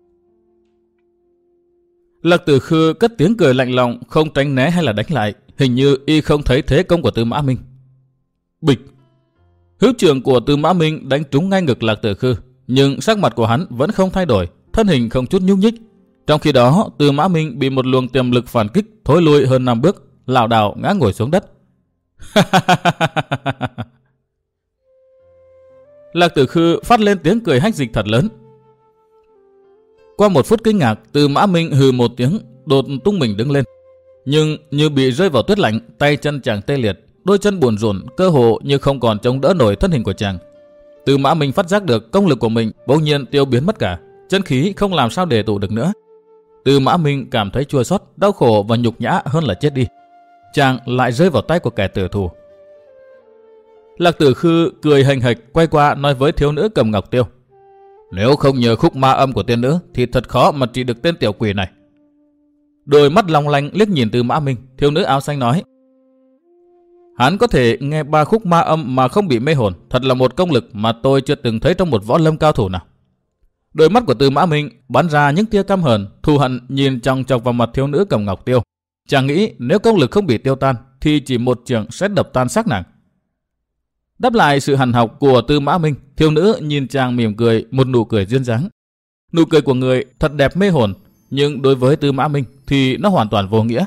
Speaker 1: Lạc Tử Khư cất tiếng cười lạnh lùng, không tránh né hay là đánh lại, hình như y không thấy thế công của Tư Mã Minh. Bịch! Hữu trường của Tư Mã Minh đánh trúng ngay ngực Lạc Tử Khư, nhưng sắc mặt của hắn vẫn không thay đổi, thân hình không chút nhúc nhích. Trong khi đó, Tư Mã Minh bị một luồng tiềm lực phản kích thối lui hơn 5 bước, lảo đảo ngã ngồi xuống đất. Lạc Tử Khư phát lên tiếng cười hách dịch thật lớn. Qua một phút kinh ngạc, Tư Mã Minh hừ một tiếng, đột tung mình đứng lên. Nhưng như bị rơi vào tuyết lạnh, tay chân chàng tê liệt, đôi chân buồn rùn, cơ hồ như không còn chống đỡ nổi thân hình của chàng. Tư Mã Minh phát giác được công lực của mình bỗng nhiên tiêu biến mất cả, chân khí không làm sao để tụ được nữa. Tư Mã Minh cảm thấy chua xót, đau khổ và nhục nhã hơn là chết đi. Chàng lại rơi vào tay của kẻ tử thù. Lạc Tử Khư cười hành hạch quay qua nói với thiếu nữ cầm ngọc tiêu. Nếu không nhờ khúc ma âm của tiên nữ thì thật khó mà trị được tên tiểu quỷ này. Đôi mắt long lanh liếc nhìn Tư Mã Minh, thiếu nữ áo xanh nói. Hắn có thể nghe 3 khúc ma âm mà không bị mê hồn, thật là một công lực mà tôi chưa từng thấy trong một võ lâm cao thủ nào. Đôi mắt của Tư Mã Minh bắn ra những tia căm hờn, thù hận nhìn chòng chọc vào mặt thiếu nữ cầm ngọc tiêu. Chàng nghĩ nếu công lực không bị tiêu tan thì chỉ một chưởng sẽ đập tan xác nàng. Đáp lại sự hằn học của Tư Mã Minh, thiếu nữ nhìn chàng mỉm cười một nụ cười duyên dáng. Nụ cười của người thật đẹp mê hồn, nhưng đối với Tư Mã Minh thì nó hoàn toàn vô nghĩa.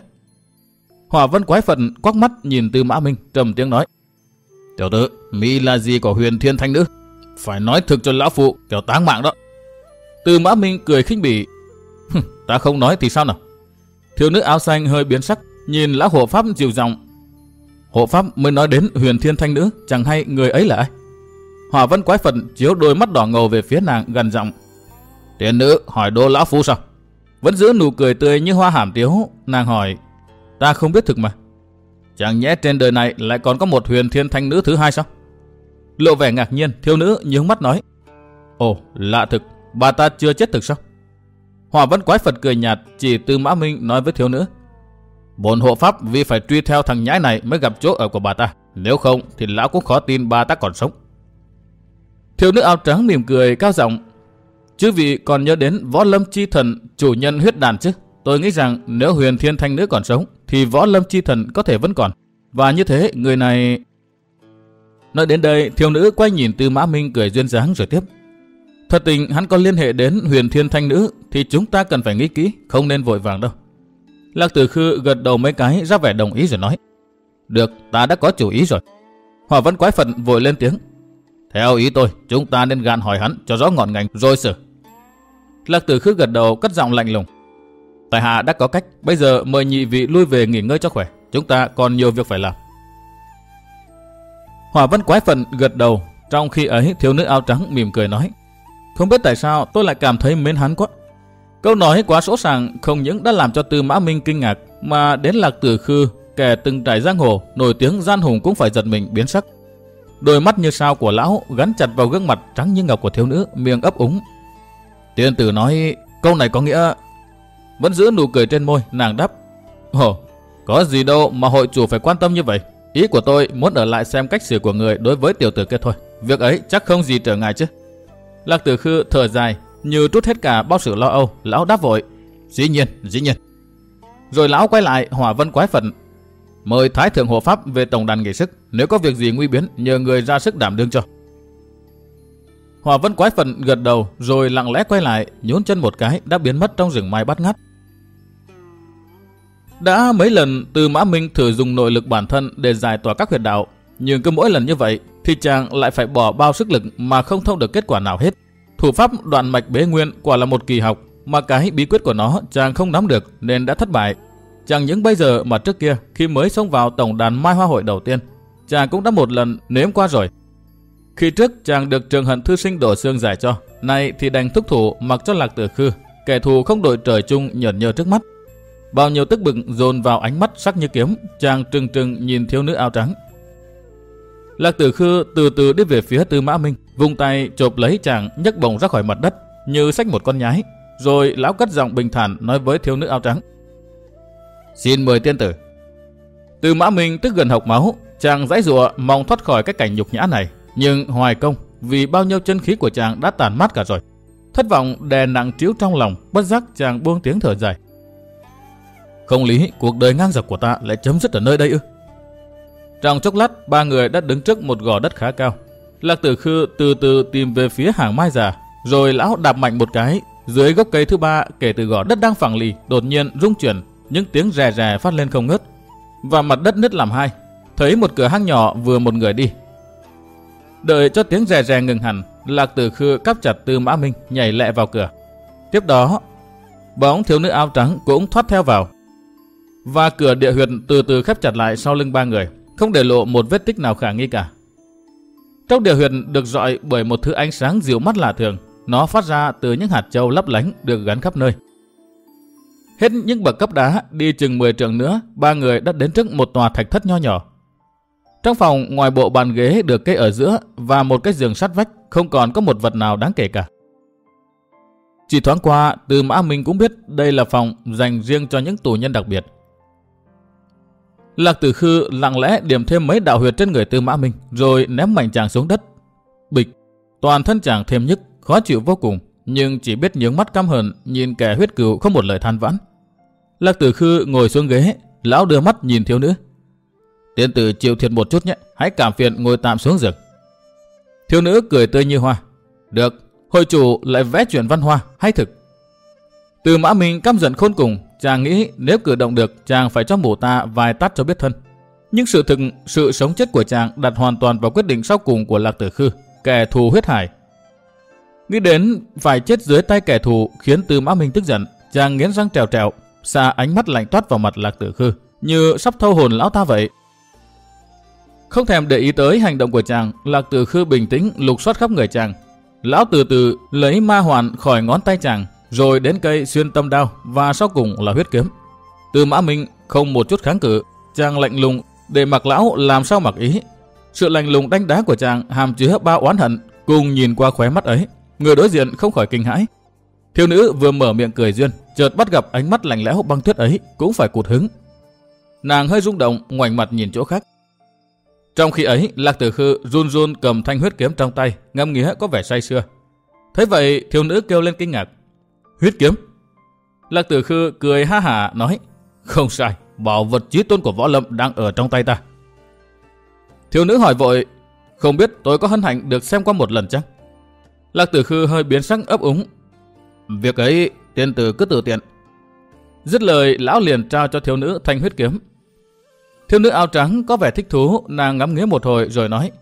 Speaker 1: Hỏa Vân Quái Phật quắc mắt nhìn Tư Mã Minh, trầm tiếng nói. Tiểu tử, mỹ là gì của Huyền Thiên Thanh Nữ? Phải nói thực cho lão phụ, kẻo táng mạng đó. Tư Mã Minh cười khinh bỉ. Ta không nói thì sao nào? Thiếu nữ áo xanh hơi biến sắc, nhìn lão hộ pháp dịu giọng. Hộ pháp mới nói đến Huyền Thiên Thanh Nữ, chẳng hay người ấy là ai? Hỏa Vân Quái Phật chiếu đôi mắt đỏ ngầu về phía nàng gần giọng. Tiên nữ hỏi đô lão phu sao? Vẫn giữ nụ cười tươi như hoa hàm tiếu, nàng hỏi. Ta không biết thực mà. Chẳng nhẽ trên đời này lại còn có một Huyền Thiên Thanh Nữ thứ hai sao? Lộ vẻ ngạc nhiên, thiếu nữ nhướng mắt nói. Ồ, lạ thực, bà ta chưa chết thực sao? Hỏa Vân Quái Phật cười nhạt, chỉ Tư Mã Minh nói với thiếu nữ. Bổn hộ pháp vì phải truy theo thằng nhãi này mới gặp chỗ ở của bà ta, nếu không thì lão cũng khó tin bà ta còn sống. Thiếu nữ áo trắng mỉm cười cao giọng. Chứ vị còn nhớ đến Võ Lâm Chi Thần, chủ nhân huyết đàn chứ? Tôi nghĩ rằng nếu Huyền Thiên Thanh Nữ còn sống thì Võ Lâm Chi Thần có thể vẫn còn. Và như thế người này... Nói đến đây, thiếu nữ quay nhìn Tư Mã Minh cười duyên dáng rồi tiếp. Thật tình hắn có liên hệ đến Huyền Thiên Thanh Nữ thì chúng ta cần phải nghĩ kỹ, không nên vội vàng đâu. Lạc Tử Khư gật đầu mấy cái ra vẻ đồng ý rồi nói. Được, ta đã có chủ ý rồi. Hỏa Vân Quái Phật vội lên tiếng. Theo ý tôi, chúng ta nên gạn hỏi hắn cho rõ ngọn ngành rồi xử. Lạc Tử Khư gật đầu cất giọng lạnh lùng. Tại hạ đã có cách, bây giờ mời nhị vị lui về nghỉ ngơi cho khỏe, chúng ta còn nhiều việc phải làm. Hỏa Vân Quái Phật gật đầu, trong khi ấy thiếu nữ áo trắng mỉm cười nói. Không biết tại sao tôi lại cảm thấy mến hắn quá. Câu nói quá sỗ sàng không những đã làm cho Tư Mã Minh kinh ngạc, mà đến Lạc Tử Khư, kẻ từng trải giang hồ, nổi tiếng gian hùng cũng phải giật mình biến sắc. Đôi mắt như sao của lão gắn chặt vào gương mặt trắng như ngọc của thiếu nữ, miệng ấp úng. Tiên tử nói câu này có nghĩa... Vẫn giữ nụ cười trên môi, nàng đáp. Ồ, có gì đâu mà hội chủ phải quan tâm như vậy. Ý của tôi muốn ở lại xem cách xử của người đối với tiểu tử kia thôi. Việc ấy chắc không gì trở ngại chứ. Lạc Tử Khư thở dài, như trút hết cả bao sự lo âu, lão đáp vội. Dĩ nhiên, dĩ nhiên. Rồi lão quay lại Hỏa Vân Quái Phật. Mời Thái Thượng Hộ Pháp về tổng đàn nghỉ sức, nếu có việc gì nguy biến nhờ người ra sức đảm đương cho. Hỏa Vân Quái Phật gật đầu rồi lặng lẽ quay lại, nhún chân một cái đã biến mất trong rừng mai bát ngát. Đã mấy lần Tư Mã Minh thử dùng nội lực bản thân để giải tỏa các huyệt đạo, Nhưng cứ mỗi lần như vậy thì chàng lại phải bỏ bao sức lực mà không thông được kết quả nào hết. Thủ pháp đoạn mạch bế nguyên quả là một kỳ học, mà cái bí quyết của nó chàng không nắm được nên đã thất bại. Chẳng những bây giờ mà trước kia khi mới xông vào tổng đàn Mai Hoa hội đầu tiên, chàng cũng đã một lần nếm qua rồi. Khi trước chàng được Trường Hận thư sinh đổ xương giải cho, nay thì đành thúc thủ mặc cho Lạc Tử Khư, kẻ thù không đội trời chung nhởn nhơ trước mắt. Bao nhiêu tức bực dồn vào ánh mắt sắc như kiếm, chàng trừng trừng nhìn thiếu nữ áo trắng. Lạc Tử Khư từ từ đi về phía Tư Mã Minh, vung tay chộp lấy chàng nhấc bổng ra khỏi mặt đất như xách một con nhái, rồi lão cất giọng bình thản nói với thiếu nữ áo trắng: "Xin mời tiên tử." Tư Mã Minh tức gần hộc máu, chàng giãy giụa mong thoát khỏi cái cảnh nhục nhã này, nhưng hoài công vì bao nhiêu chân khí của chàng đã tàn mát cả rồi. Thất vọng đè nặng trĩu trong lòng, bất giác chàng buông tiếng thở dài. Không lý cuộc đời ngang dọc của ta lại chấm dứt ở nơi đây ư? Trong chốc lát, ba người đã đứng trước một gò đất khá cao. Lạc Tử Khư từ từ tìm về phía hàng mai già, rồi lão đạp mạnh một cái. Dưới gốc cây thứ ba, kể từ gò đất đang phẳng lì, đột nhiên rung chuyển, những tiếng rè rè phát lên không ngớt, và mặt đất nứt làm hai. Thấy một cửa hang nhỏ vừa một người đi. Đợi cho tiếng rè rè ngừng hẳn, Lạc Tử Khư cắp chặt Tư Mã Minh nhảy lẹ vào cửa. Tiếp đó, bóng thiếu nữ áo trắng cũng thoát theo vào, và cửa địa huyệt từ từ khép chặt lại sau lưng ba người, không để lộ một vết tích nào khả nghi cả. Trong địa huyệt được rọi bởi một thứ ánh sáng dịu mắt lạ thường, nó phát ra từ những hạt châu lấp lánh được gắn khắp nơi. Hết những bậc cấp đá, đi chừng 10 trượng nữa, ba người đã đến trước một tòa thạch thất nho nhỏ. Trong phòng, ngoài bộ bàn ghế được kê ở giữa và một cái giường sát vách, không còn có một vật nào đáng kể cả. Chỉ thoáng qua, Tư Mã Minh cũng biết đây là phòng dành riêng cho những tù nhân đặc biệt. Lạc Tử Khư lặng lẽ điểm thêm mấy đạo huyệt trên người Tư Mã Minh, rồi ném mạnh chàng xuống đất. Bịch, toàn thân chàng thêm nhức, khó chịu vô cùng, nhưng chỉ biết nhướng mắt căm hờn nhìn kẻ huyết cừu không một lời than vãn. Lạc Tử Khư ngồi xuống ghế, lão đưa mắt nhìn thiếu nữ. Tiên tử chịu thiệt một chút nhé, hãy cảm phiền ngồi tạm xuống giường. Thiếu nữ cười tươi như hoa. Được, hội chủ lại vẽ chuyện văn hoa, hay thực. Tư Mã Minh căm giận khôn cùng, chàng nghĩ nếu cử động được, chàng phải cho mụ ta vài tát cho biết thân. Nhưng sự thực, sự sống chết của chàng đặt hoàn toàn vào quyết định sau cùng của Lạc Tử Khư, kẻ thù huyết hải. Nghĩ đến phải chết dưới tay kẻ thù khiến Tư Mã Minh tức giận, chàng nghiến răng trèo trèo, xa ánh mắt lạnh toát vào mặt Lạc Tử Khư, như sắp thâu hồn lão ta vậy. Không thèm để ý tới hành động của chàng, Lạc Tử Khư bình tĩnh lục soát khắp người chàng. Lão từ từ lấy ma hoàn khỏi ngón tay chàng, rồi đến cây xuyên tâm đao và sau cùng là huyết kiếm. Tư Mã Minh không một chút kháng cự, chàng lạnh lùng để mặc lão làm sao mặc ý. Sự lạnh lùng đánh đá của chàng hàm chứa bao oán hận, cùng nhìn qua khóe mắt ấy, người đối diện không khỏi kinh hãi. Thiếu nữ vừa mở miệng cười duyên, chợt bắt gặp ánh mắt lạnh lẽo băng tuyết ấy, cũng phải cụt hứng. Nàng hơi rung động, ngoảnh mặt nhìn chỗ khác. Trong khi ấy, Lạc Tử Khư run run cầm thanh huyết kiếm trong tay, ngâm nghía có vẻ say sưa. Thấy vậy, thiếu nữ kêu lên kinh ngạc. Huyết kiếm? Lạc Tử Khư cười ha hả nói, không sai, bảo vật chí tôn của võ lâm đang ở trong tay ta. Thiếu nữ hỏi vội, không biết tôi có hân hạnh được xem qua một lần chăng? Lạc Tử Khư hơi biến sắc ấp úng. Việc ấy tiên tử cứ tự tiện. Dứt lời, lão liền trao cho thiếu nữ thanh huyết kiếm. Thiếu nữ áo trắng có vẻ thích thú, nàng ngắm nghía một hồi rồi nói,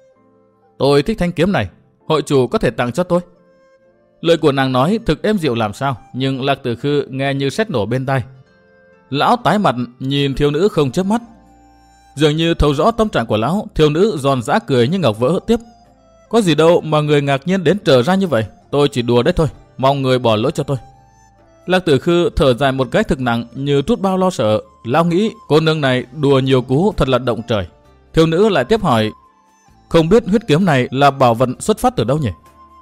Speaker 1: tôi thích thanh kiếm này, hội chủ có thể tặng cho tôi. Lời của nàng nói thực êm dịu làm sao, nhưng Lạc Tử Khư nghe như sét nổ bên tai. Lão tái mặt nhìn thiếu nữ không chớp mắt. Dường như thấu rõ tâm trạng của lão, thiếu nữ giòn giã cười như ngọc vỡ tiếp. Có gì đâu mà người ngạc nhiên đến trở ra như vậy, tôi chỉ đùa đấy thôi, mong người bỏ lỗi cho tôi. Lạc Tử Khư thở dài một cái thực nặng như trút bao lo sợ. Lão nghĩ cô nương này đùa nhiều cú thật là động trời. Thiếu nữ lại tiếp hỏi, không biết huyết kiếm này là bảo vật xuất phát từ đâu nhỉ?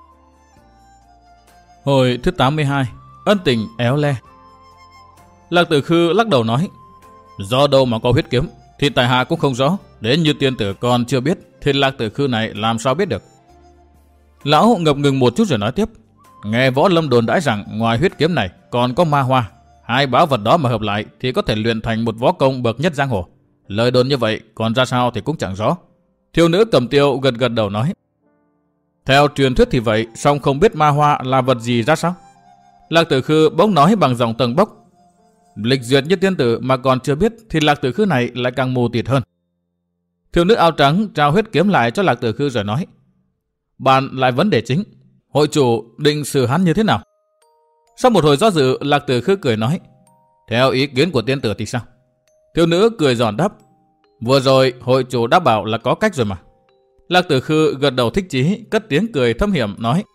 Speaker 1: Hồi thứ 82, ân tình éo le. Lạc Tử Khư lắc đầu nói, do đâu mà có huyết kiếm thì tại hạ cũng không rõ, đến như tiên tử còn chưa biết thì Lạc Tử Khư này làm sao biết được. Lão ngập ngừng một chút rồi nói tiếp, nghe võ lâm đồn đãi rằng ngoài huyết kiếm này còn có ma hoa, hai bảo vật đó mà hợp lại thì có thể luyện thành một võ công bậc nhất giang hồ. Lời đồn như vậy còn ra sao thì cũng chẳng rõ. Thiếu nữ cầm tiêu gật gật đầu nói, theo truyền thuyết thì vậy, song không biết ma hoa là vật gì ra sao. Lạc Tử Khư bỗng nói bằng giọng tầng bốc, lịch duyệt như tiên tử mà còn chưa biết thì Lạc Tử Khư này lại càng mù tịt hơn. Thiếu nữ áo trắng trao huyết kiếm lại cho Lạc Tử Khư rồi nói: Bàn lại vấn đề chính, hội chủ định xử hắn như thế nào? Sau một hồi do dự, Lạc Tử Khư cười nói: Theo ý kiến của tiên tử thì sao? Thiếu nữ cười giòn đáp: Vừa rồi hội chủ đã bảo là có cách rồi mà. Lạc Tử Khư gật đầu thích chí, cất tiếng cười thâm hiểm nói: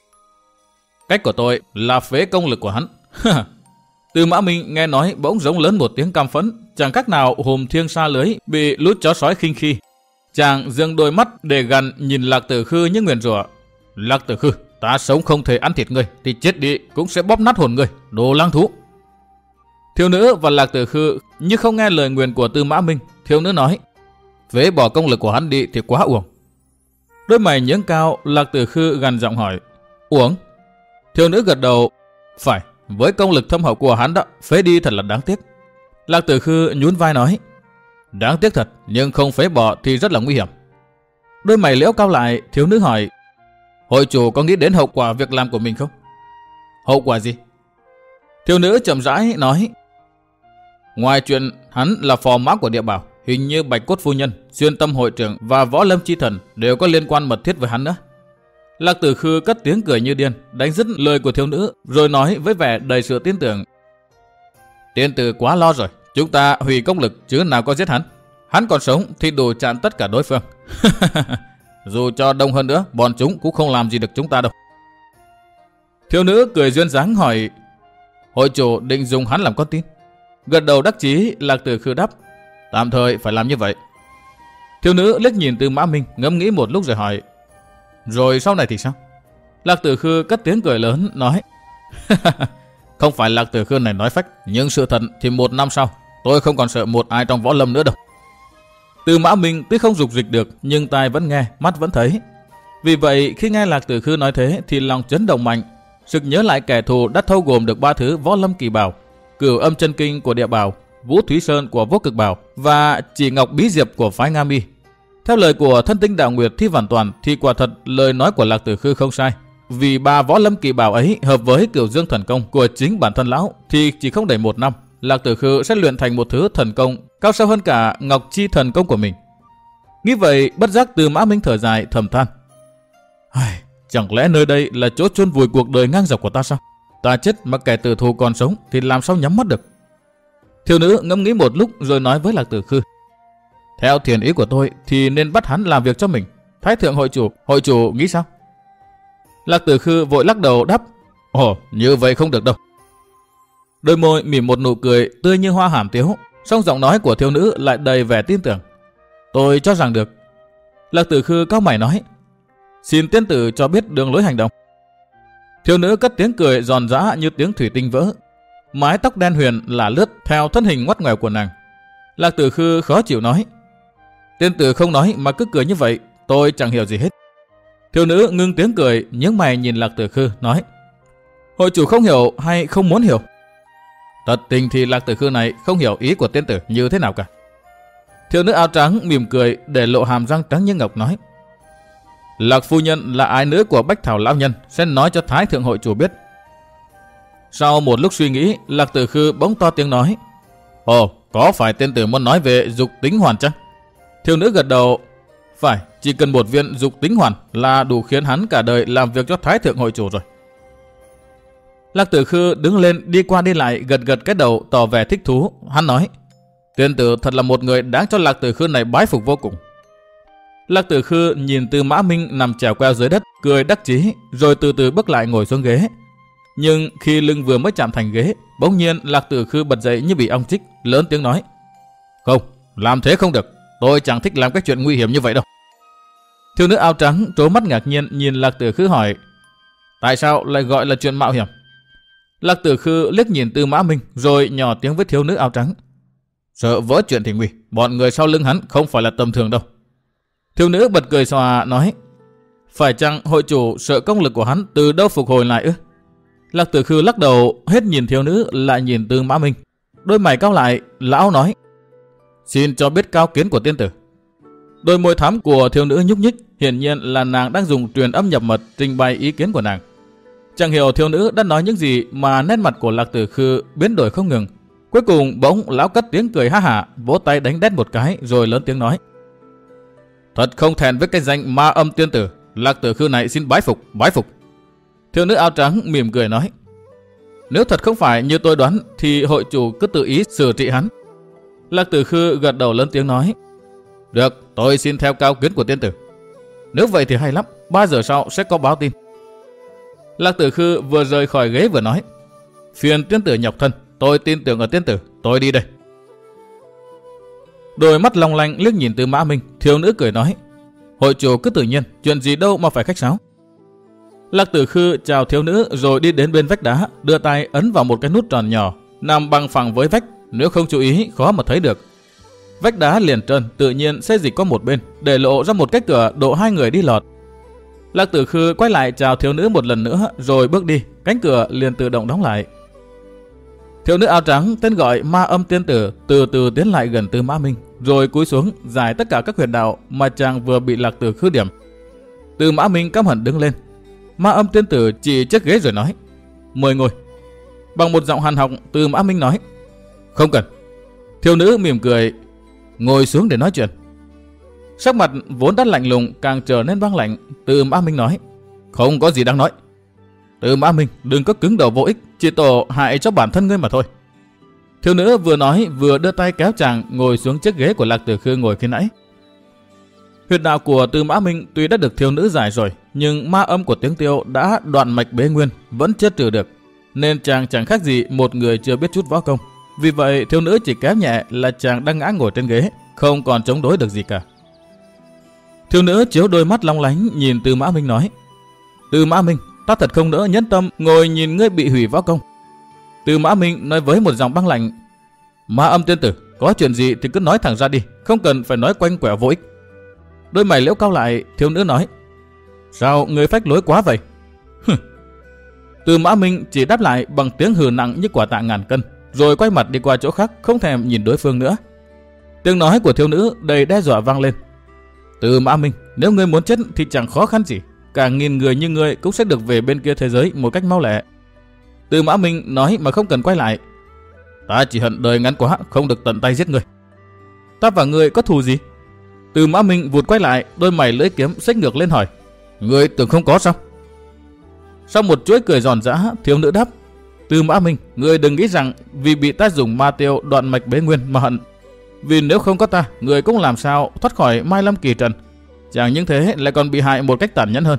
Speaker 1: Cách của tôi là phế công lực của hắn. Tư Mã Minh nghe nói bỗng giống lớn một tiếng căm phẫn, chẳng khác nào hùm thiêng sa lưới bị lút chó sói khinh khi. Chàng dương đôi mắt để gần nhìn Lạc Tử Khư như nguyền rủa: Lạc Tử Khư, ta sống không thể ăn thịt ngươi, thì chết đi cũng sẽ bóp nát hồn ngươi, đồ lang thú. Thiếu nữ và Lạc Tử Khư như không nghe lời nguyền của Tư Mã Minh. Thiếu nữ nói: Phế bỏ công lực của hắn đi thì quá uổng. Đôi mày nhướng cao, Lạc Tử Khư gằn giọng hỏi: Uổng? Thiếu nữ gật đầu: Phải, với công lực thâm hậu của hắn đó, phế đi thật là đáng tiếc. Lạc Tử Khư nhún vai nói: Đáng tiếc thật, nhưng không phế bỏ thì rất là nguy hiểm. Đôi mày liễu cao lại, thiếu nữ hỏi: Hội chủ có nghĩ đến hậu quả việc làm của mình không? Hậu quả gì? Thiếu nữ chậm rãi nói: Ngoài chuyện hắn là phò mã của Địa Bảo, hình như Bạch Cốt phu nhân, Xuyên Tâm hội trưởng và Võ Lâm chi thần đều có liên quan mật thiết với hắn nữa. Lạc Tử Khư cất tiếng cười như điên, đánh dứt lời của thiếu nữ, rồi nói với vẻ đầy sự tin tưởng: Tiên tử quá lo rồi, chúng ta hủy công lực chứ nào có giết hắn. Hắn còn sống thì đủ chặn tất cả đối phương. Dù cho đông hơn nữa, bọn chúng cũng không làm gì được chúng ta đâu. Thiếu nữ cười duyên dáng hỏi: Hội chủ định dùng hắn làm con tin? Gật đầu đắc chí, Lạc Tử Khư đáp: Tạm thời phải làm như vậy. Thiếu nữ liếc nhìn Tư Mã Minh, ngẫm nghĩ một lúc rồi hỏi: Rồi sau này thì sao? Lạc Tử Khư cất tiếng cười lớn nói: Không phải Lạc Tử Khư này nói phách, nhưng sự thật thì 1 năm sau tôi không còn sợ một ai trong võ lâm nữa đâu. Tư Mã Minh tuy không dục dịch được, nhưng tai vẫn nghe, mắt vẫn thấy. Vì vậy khi nghe Lạc Tử Khư nói thế thì lòng chấn động mạnh, sực nhớ lại kẻ thù đã thâu gồm được 3 thứ võ lâm kỳ bảo: Cửu Âm Chân Kinh của Địa Bảo, Vũ Thúy Sơn của Vô Cực Bảo và Chỉ Ngọc Bí Diệp của phái Nga Mi. Theo lời của thân tinh Đạo Nguyệt Thi Vạn Toàn thì quả thật lời nói của Lạc Tử Khư không sai. Vì 3 võ lâm kỳ bảo ấy hợp với Cửu Dương thần công của chính bản thân lão thì chỉ không đầy 1 năm, Lạc Tử Khư sẽ luyện thành một thứ thần công cao sâu hơn cả Ngọc Chi thần công của mình. Nghĩ vậy, bất giác Tư Mã Minh thở dài thầm than: Chẳng lẽ nơi đây là chỗ chôn vùi cuộc đời ngang dọc của ta sao? Ta chết mà kẻ tử thù còn sống thì làm sao nhắm mắt được? Thiếu nữ ngẫm nghĩ một lúc rồi nói với Lạc Tử Khư: Theo thiền ý của tôi thì nên bắt hắn làm việc cho mình. Thái thượng hội chủ nghĩ sao? Lạc Tử Khư vội lắc đầu đáp: Như vậy không được đâu. Đôi môi mỉm một nụ cười tươi như hoa hàm tiếu, song giọng nói của thiếu nữ lại đầy vẻ tin tưởng: Tôi cho rằng được. Lạc Tử Khư cau mày nói: Xin tiên tử cho biết đường lối hành động. Thiếu nữ cất tiếng cười giòn giã như tiếng thủy tinh vỡ. Mái tóc đen huyền là lướt theo thân hình ngoắt ngoèo của nàng. Lạc Tử Khư khó chịu nói: Tiên tử không nói mà cứ cười như vậy, tôi chẳng hiểu gì hết. Thiếu nữ ngưng tiếng cười, nhướng mày nhìn Lạc Tử Khư nói: Hội chủ không hiểu hay không muốn hiểu? Thật tình thì Lạc Tử Khư này không hiểu ý của tiên tử như thế nào cả. Thiếu nữ áo trắng mỉm cười để lộ hàm răng trắng như ngọc nói: Lạc phu nhân là ái nữ của Bách Thảo lão nhân, sẽ nói cho Thái thượng hội chủ biết. Sau một lúc suy nghĩ, Lạc Tử Khư bỗng to tiếng nói: Có phải tiên tử muốn nói về dục tính hoàn chăng? Thiếu nữ gật đầu: Phải, chỉ cần một viên dục tính hoàn là đủ khiến hắn cả đời làm việc cho Thái thượng hội chủ rồi. Lạc Tử Khư đứng lên đi qua đi lại, gật gật cái đầu tỏ vẻ thích thú. Hắn nói: Tiên tử thật là một người đáng cho Lạc Tử Khư này bái phục vô cùng. Lạc Tử Khư nhìn Tư Mã Minh nằm chèo queo dưới đất, cười đắc chí, rồi từ từ bước lại ngồi xuống ghế. Nhưng khi lưng vừa mới chạm thành ghế, bỗng nhiên Lạc Tử Khư bật dậy như bị ong chích, lớn tiếng nói: Không, làm thế không được, tôi chẳng thích làm cái chuyện nguy hiểm như vậy đâu. Thiếu nữ áo trắng trố mắt ngạc nhiên nhìn Lạc Tử Khư hỏi: Tại sao lại gọi là chuyện mạo hiểm? Lạc Tử Khư liếc nhìn Tư Mã Minh rồi nhỏ tiếng với thiếu nữ áo trắng: Sợ vỡ chuyện thì nguy, bọn người sau lưng hắn không phải là tầm thường đâu. Thiếu nữ bật cười xòa nói: Phải chăng hội chủ sợ công lực của hắn từ đâu phục hồi lại ư? Lạc Tử Khư lắc đầu, hết nhìn thiếu nữ lại nhìn Tư Mã Minh. Đôi mày cau lại, lão nói: Xin cho biết cao kiến của tiên tử. Đôi môi thắm của thiếu nữ nhúc nhích, hiển nhiên là nàng đang dùng truyền âm nhập mật trình bày ý kiến của nàng. Chẳng hiểu thiếu nữ đã nói những gì mà nét mặt của Lạc Tử Khư biến đổi không ngừng. Cuối cùng bỗng lão cất tiếng cười ha hả, vỗ tay đánh đét một cái rồi lớn tiếng nói: Thật không thẹn với cái danh ma âm tiên tử. Lạc Tử Khư này xin bái phục, bái phục. Thiếu nữ áo trắng mỉm cười nói. Nếu thật không phải như tôi đoán thì hội chủ cứ tự ý xử trị hắn. Lạc Tử Khư gật đầu lớn tiếng nói. Được, tôi xin theo cao kiến của tiên tử. Nếu vậy thì hay lắm, 3 giờ sau sẽ có báo tin. Lạc Tử Khư vừa rời khỏi ghế vừa nói. Phiền tiên tử nhọc thân, tôi tin tưởng ở tiên tử, tôi đi đây. Đôi mắt long lanh liếc nhìn Tư Mã Minh, thiếu nữ cười nói. Hội chủ cứ tự nhiên, chuyện gì đâu mà phải khách sáo. Lạc Tử Khư chào thiếu nữ rồi đi đến bên vách đá, đưa tay ấn vào một cái nút tròn nhỏ, nằm bằng phẳng với vách, nếu không chú ý khó mà thấy được. Vách đá liền trơn, tự nhiên xê dịch qua một bên, để lộ ra một cái cửa độ 2 người đi lọt. Lạc Tử Khư quay lại chào thiếu nữ một lần nữa rồi bước đi, cánh cửa liền tự động đóng lại. Thiếu nữ áo trắng tên gọi Ma Âm Tiên Tử từ từ tiến lại gần Tư Mã Minh, rồi cúi xuống giải tất cả các huyệt đạo mà chàng vừa bị Lạc Tử Khư điểm. Tư Mã Minh căm hận đứng lên. Ma Âm Tiên Tử chỉ chiếc ghế rồi nói. Mời ngồi. Bằng một giọng hàn học, Tư Mã Minh nói. Không cần. Thiếu nữ mỉm cười. Ngồi xuống để nói chuyện. Sắc mặt vốn đã lạnh lùng càng trở nên băng lạnh. Tư Mã Minh nói. Không có gì đáng nói. Tư Mã Minh, đừng có cứng đầu vô ích, chỉ tổ hại cho bản thân ngươi mà thôi. Thiếu nữ vừa nói vừa đưa tay kéo chàng ngồi xuống chiếc ghế của Lạc Tử Khư ngồi khi nãy. Huyệt đạo của Tư Mã Minh tuy đã được thiếu nữ giải rồi, nhưng ma âm của tiếng tiêu đã đoạn mạch bế nguyên, vẫn chưa trừ được, nên chàng chẳng khác gì một người chưa biết chút võ công. Vì vậy thiếu nữ chỉ kéo nhẹ là chàng đang ngã ngồi trên ghế, không còn chống đối được gì cả. Thiếu nữ chiếu đôi mắt long lánh nhìn Tư Mã Minh nói. Tư Mã Minh, ta thật không nỡ nhẫn tâm ngồi nhìn ngươi bị hủy võ công. Tư Mã Minh nói với một giọng băng lạnh. Ma Âm Tiên Tử, có chuyện gì thì cứ nói thẳng ra đi, không cần phải nói quanh quẹo vô ích. Đôi mày liễu cau lại, thiếu nữ nói. Sao ngươi phách lối quá vậy? Tư Mã Minh chỉ đáp lại bằng tiếng hừ nặng như quả tạ ngàn cân, rồi quay mặt đi qua chỗ khác, không thèm nhìn đối phương nữa. Tiếng nói của thiếu nữ đầy đe dọa vang lên. Tư Mã Minh, nếu ngươi muốn chết thì chẳng khó khăn gì, cả nghìn người như ngươi cũng sẽ được về bên kia thế giới một cách mau lẹ. Tư Mã Minh nói mà không cần quay lại. Ta chỉ hận đời ngắn quá, không được tận tay giết ngươi. Ta và ngươi có thù gì? Tư Mã Minh vụt quay lại, đôi mày lưỡi kiếm xếch ngược lên hỏi. Ngươi tưởng không có sao? Sau một chuỗi cười giòn giã, thiếu nữ đáp. Tư Mã Minh, ngươi đừng nghĩ rằng vì bị ta dùng ma tiêu đoạn mạch bế nguyên mà hận. Vì nếu không có ta, ngươi cũng làm sao thoát khỏi Mai Lâm kỳ trần. Chẳng những thế lại còn bị hại một cách tàn nhẫn hơn.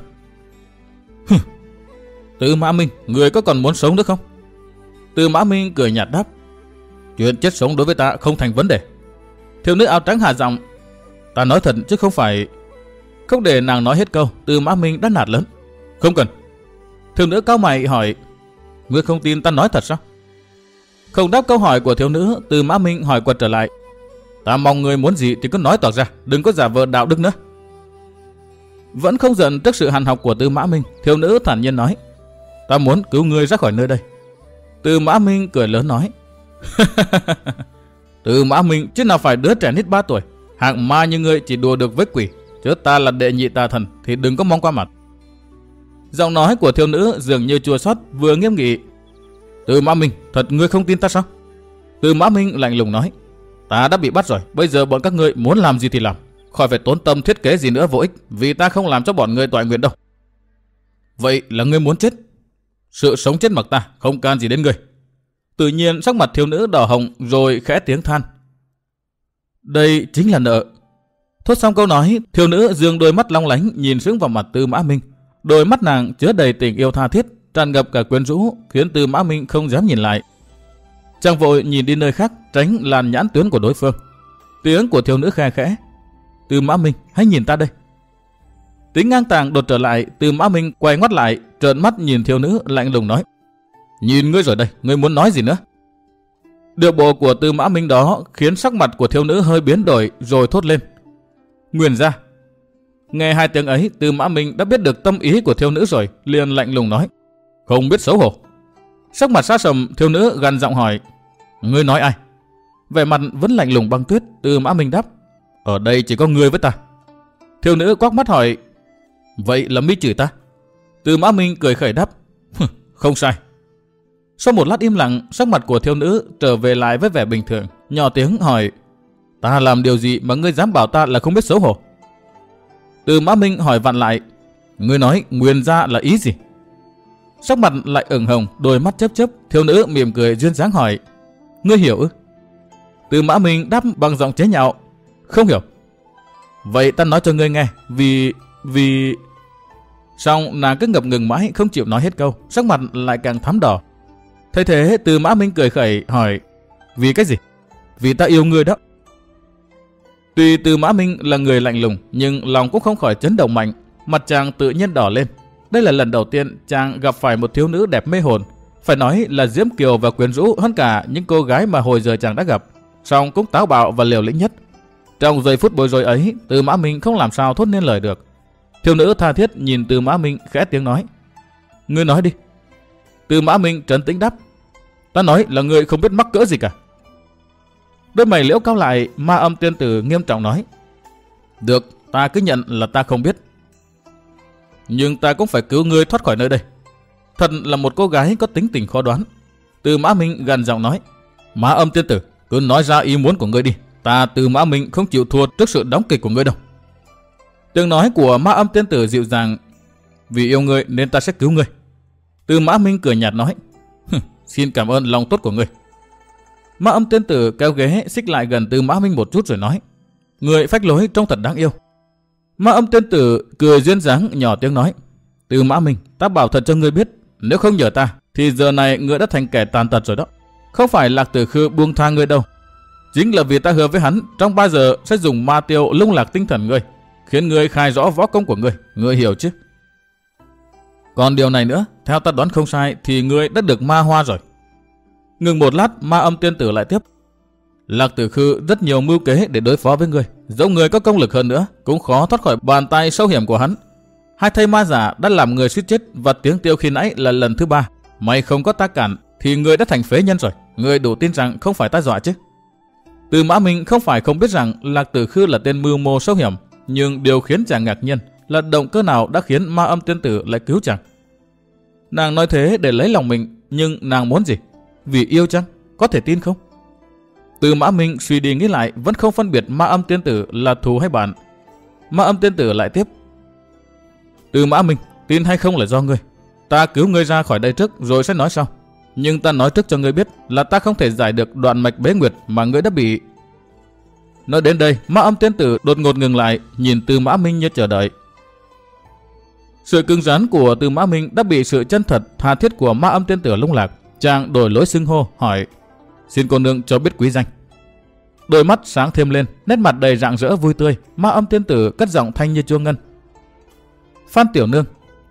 Speaker 1: Tư Mã Minh, ngươi có còn muốn sống nữa không? Tư Mã Minh cười nhạt đáp. Chuyện chết sống đối với ta không thành vấn đề. Thiếu nữ áo trắng hạ giọng. Ta nói thật chứ không phải. Không để nàng nói hết câu, Tư Mã Minh đã nạt lớn. Không cần. Thiếu nữ cau mày hỏi. Ngươi không tin ta nói thật sao? Không đáp câu hỏi của thiếu nữ, Tư Mã Minh hỏi quật trở lại. Ta mong ngươi muốn gì thì cứ nói toạc ra, đừng có giả vờ đạo đức nữa. Vẫn không giận trước sự hàn học của Tư Mã Minh, thiếu nữ thản nhiên nói. Ta muốn cứu ngươi ra khỏi nơi đây. Tư Mã Minh cười lớn nói. Tư Mã Minh chứ nào phải đứa trẻ nít 3 tuổi. Hạng ma như ngươi chỉ đùa được với quỷ, chứ ta là đệ nhị tà thần thì đừng có mong qua mặt. Giọng nói của thiếu nữ dường như chua xót vừa nghiêm nghị. Tư Mã Minh, thật ngươi không tin ta sao? Tư Mã Minh lạnh lùng nói. Ta đã bị bắt rồi, bây giờ bọn các ngươi muốn làm gì thì làm, khỏi phải tốn tâm thiết kế gì nữa vô ích, vì ta không làm cho bọn ngươi toại nguyện đâu. Vậy là ngươi muốn chết? Sự sống chết mặc ta, không can gì đến ngươi. Tự nhiên sắc mặt thiếu nữ đỏ hồng rồi khẽ tiếng than. Đây chính là nợ. Thốt xong câu nói, thiếu nữ dương đôi mắt long lánh nhìn sững vào mặt Tư Mã Minh. Đôi mắt nàng chứa đầy tình yêu tha thiết, tràn ngập cả quyến rũ, khiến Tư Mã Minh không dám nhìn lại. Chàng vội nhìn đi nơi khác, tránh làn nhãn tuyến của đối phương. Tiếng của thiếu nữ khe khẽ. Tư Mã Minh, hãy nhìn ta đây. Tính ngang tàng đột trở lại, Tư Mã Minh quay ngoắt lại, trợn mắt nhìn thiếu nữ lạnh lùng nói. Nhìn ngươi rồi đây, ngươi muốn nói gì nữa? Điệu bộ của Tư Mã Minh đó khiến sắc mặt của thiếu nữ hơi biến đổi rồi thốt lên. Nguyền ra. Nghe hai tiếng ấy, Tư Mã Minh đã biết được tâm ý của thiếu nữ rồi, liền lạnh lùng nói. Không biết xấu hổ. Sắc mặt xa sầm, thiếu nữ gằn giọng hỏi. Ngươi nói ai? Vẻ mặt vẫn lạnh lùng băng tuyết, Tư Mã Minh đáp. Ở đây chỉ có ngươi với ta. Thiếu nữ quắc mắt hỏi. Vậy là mi chửi ta? Tư Mã Minh cười khẩy đáp. Không sai. Sau một lát im lặng, sắc mặt của thiếu nữ trở về lại với vẻ bình thường, nhỏ tiếng hỏi. Ta làm điều gì mà ngươi dám bảo ta là không biết xấu hổ? Từ Mã Minh hỏi vặn lại, ngươi nói nguyền ra là ý gì? Sắc mặt lại ửng hồng, đôi mắt chớp chớp, thiếu nữ mỉm cười duyên dáng hỏi, ngươi hiểu ư? Từ Mã Minh đáp bằng giọng chế nhạo, không hiểu. Vậy ta nói cho ngươi nghe, vì... Xong nàng cứ ngập ngừng mãi không chịu nói hết câu, sắc mặt lại càng thắm đỏ. Thấy thế Từ Mã Minh cười khẩy hỏi, vì cái gì? Vì ta yêu ngươi đó. Tuy Từ Mã Minh là người lạnh lùng, nhưng lòng cũng không khỏi chấn động mạnh, mặt chàng tự nhiên đỏ lên. Đây là lần đầu tiên chàng gặp phải một thiếu nữ đẹp mê hồn, phải nói là diễm kiều và quyến rũ hơn cả những cô gái mà hồi giờ chàng đã gặp, song cũng táo bạo và liều lĩnh nhất. Trong giây phút bối rối ấy, Từ Mã Minh không làm sao thốt nên lời được. Thiếu nữ tha thiết nhìn Từ Mã Minh khẽ tiếng nói, ngươi nói đi. Từ Mã Minh trấn tĩnh đáp, ta nói là ngươi không biết mắc cỡ gì cả. Đôi mày liễu cau lại, Ma Âm tiên tử nghiêm trọng nói, được, ta cứ nhận là ta không biết, nhưng ta cũng phải cứu ngươi thoát khỏi nơi đây. Thật là một cô gái có tính tình khó đoán. Từ Mã Minh gằn giọng nói, Ma Âm tiên tử, cứ nói ra ý muốn của ngươi đi, ta Từ Mã Minh không chịu thua trước sự đóng kịch của ngươi đâu. Tiếng nói của Ma Âm tiên tử dịu dàng, vì yêu ngươi nên ta sẽ cứu ngươi. Từ Mã Minh cười nhạt nói, xin cảm ơn lòng tốt của ngươi. Ma Âm tiên tử kéo ghế xích lại gần Từ Mã Minh một chút rồi nói, người phách lối trông thật đáng yêu. Ma Âm tiên tử cười duyên dáng nhỏ tiếng nói, Từ Mã Minh, ta bảo thật cho ngươi biết, nếu không nhờ ta thì giờ này ngươi đã thành kẻ tàn tật rồi đó. Không phải Lạc Tử Khư buông tha ngươi đâu, chính là vì ta hứa với hắn trong 3 giờ sẽ dùng ma tiêu lung lạc tinh thần ngươi, khiến ngươi khai rõ võ công của ngươi, ngươi hiểu chứ? Còn điều này nữa, theo ta đoán không sai thì ngươi đã được ma hoa rồi. Ngừng một lát, Ma Âm tiên tử lại tiếp, Lạc Tử Khư rất nhiều mưu kế để đối phó với ngươi, dẫu ngươi có công lực hơn nữa cũng khó thoát khỏi bàn tay sâu hiểm của hắn. 2 thây ma giả đã làm người suýt chết, và tiếng tiêu khi nãy là lần thứ 3. Mày không có ta cản thì ngươi đã thành phế nhân rồi, ngươi đủ tin rằng không phải ta dọa chứ? Từ Mã Minh không phải không biết rằng Lạc Tử Khư là tên mưu mô sâu hiểm, nhưng điều khiến chàng ngạc nhiên là động cơ nào đã khiến Ma Âm tiên tử lại cứu chàng. Nàng nói thế để lấy lòng mình, nhưng nàng muốn gì? Vì yêu chăng? Có thể tin không? Từ Mã Minh suy đi nghĩ lại vẫn không phân biệt Ma Âm tiên tử là thù hay bạn. Ma Âm tiên tử lại tiếp, Từ Mã Minh, tin hay không là do ngươi. Ta cứu ngươi ra khỏi đây trước rồi sẽ nói sau. Nhưng ta nói trước cho ngươi biết là ta không thể giải được đoạn mạch bế nguyệt mà ngươi đã bị. Nói đến đây, Ma Âm tiên tử đột ngột ngừng lại, nhìn Từ Mã Minh như chờ đợi. Sự cứng rắn của Từ Mã Minh đã bị sự chân thật tha thiết của Ma Âm tiên tử lung lạc. Chàng đổi lối xưng hô hỏi, xin cô nương cho biết quý danh. Đôi mắt sáng thêm lên, nét mặt đầy rạng rỡ vui tươi. Ma Âm tiên tử cất giọng thanh như chuông ngân, Phan tiểu nương.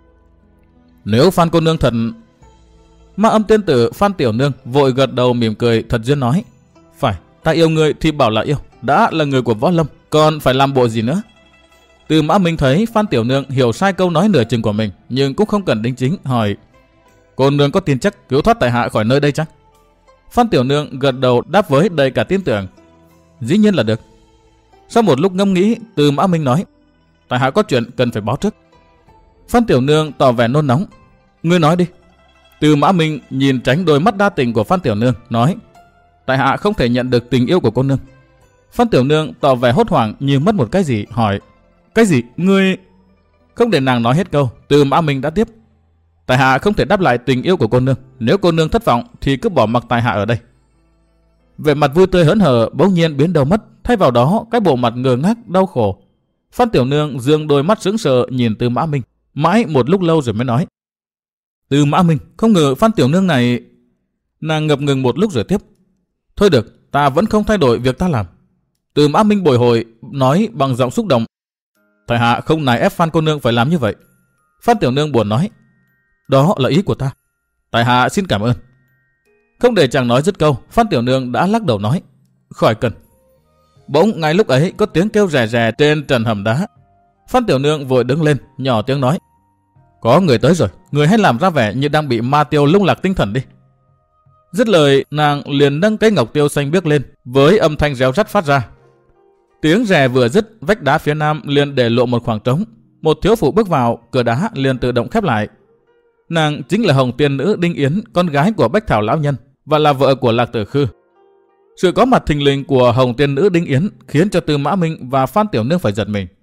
Speaker 1: Nếu Phan cô nương thật... Ma Âm tiên tử Phan tiểu nương vội gật đầu mỉm cười thật duyên nói, phải, ta yêu người thì bảo là yêu, đã là người của võ lâm còn phải làm bộ gì nữa. Từ Mã Minh thấy Phan tiểu nương hiểu sai câu nói nửa chừng của mình, nhưng cũng không cần đính chính, hỏi, cô nương có tin chắc cứu thoát tại hạ khỏi nơi đây chăng? Phan tiểu nương gật đầu đáp với đầy cả tin tưởng, dĩ nhiên là được. Sau một lúc ngẫm nghĩ, Từ Mã Minh nói, tại hạ có chuyện cần phải báo trước. Phan tiểu nương tỏ vẻ nôn nóng, ngươi nói đi. Từ Mã Minh nhìn tránh đôi mắt đa tình của Phan tiểu nương, nói, tại hạ không thể nhận được tình yêu của cô nương. Phan tiểu nương tỏ vẻ hốt hoảng như mất một cái gì, hỏi, cái gì? Ngươi... Không để nàng nói hết câu, Từ Mã Minh đã tiếp, tại hạ không thể đáp lại tình yêu của cô nương. Nếu cô nương thất vọng thì cứ bỏ mặc tại hạ ở đây. Vẻ mặt vui tươi hớn hở bỗng nhiên biến đâu mất, thay vào đó cái bộ mặt ngơ ngác đau khổ. Phan tiểu nương dương đôi mắt sững sờ nhìn Từ Mã Minh, mãi một lúc lâu rồi mới nói, Từ Mã Minh, không ngờ Phan tiểu nương này... Nàng ngập ngừng một lúc rồi tiếp, thôi được, ta vẫn không thay đổi việc ta làm. Từ Mã Minh bồi hồi nói bằng giọng xúc động, tại hạ không nài ép Phan cô nương phải làm như vậy. Phan tiểu nương buồn nói, đó là ý của ta, tại hạ xin cảm ơn. Không để chàng nói dứt câu, Phan tiểu nương đã lắc đầu nói, khỏi cần. Bỗng ngay lúc ấy có tiếng kêu rè rè trên trần hầm đá. Phan tiểu nương vội đứng lên, nhỏ tiếng nói, có người tới rồi, người hãy làm ra vẻ như đang bị ma tiêu lung lạc tinh thần đi. Dứt lời, nàng liền nâng cái ngọc tiêu xanh biếc lên, với âm thanh réo rắt phát ra. Tiếng rè vừa dứt, vách đá phía nam liền để lộ một khoảng trống. Một thiếu phụ bước vào, cửa đá liền tự động khép lại. Nàng chính là Hồng Tiên Nữ Đinh Yến, con gái của Bách Thảo lão nhân và là vợ của Lạc Tử Khư. Sự có mặt thình lình của Hồng Tiên Nữ Đinh Yến khiến cho Từ Mã Minh và Phan tiểu nương phải giật mình.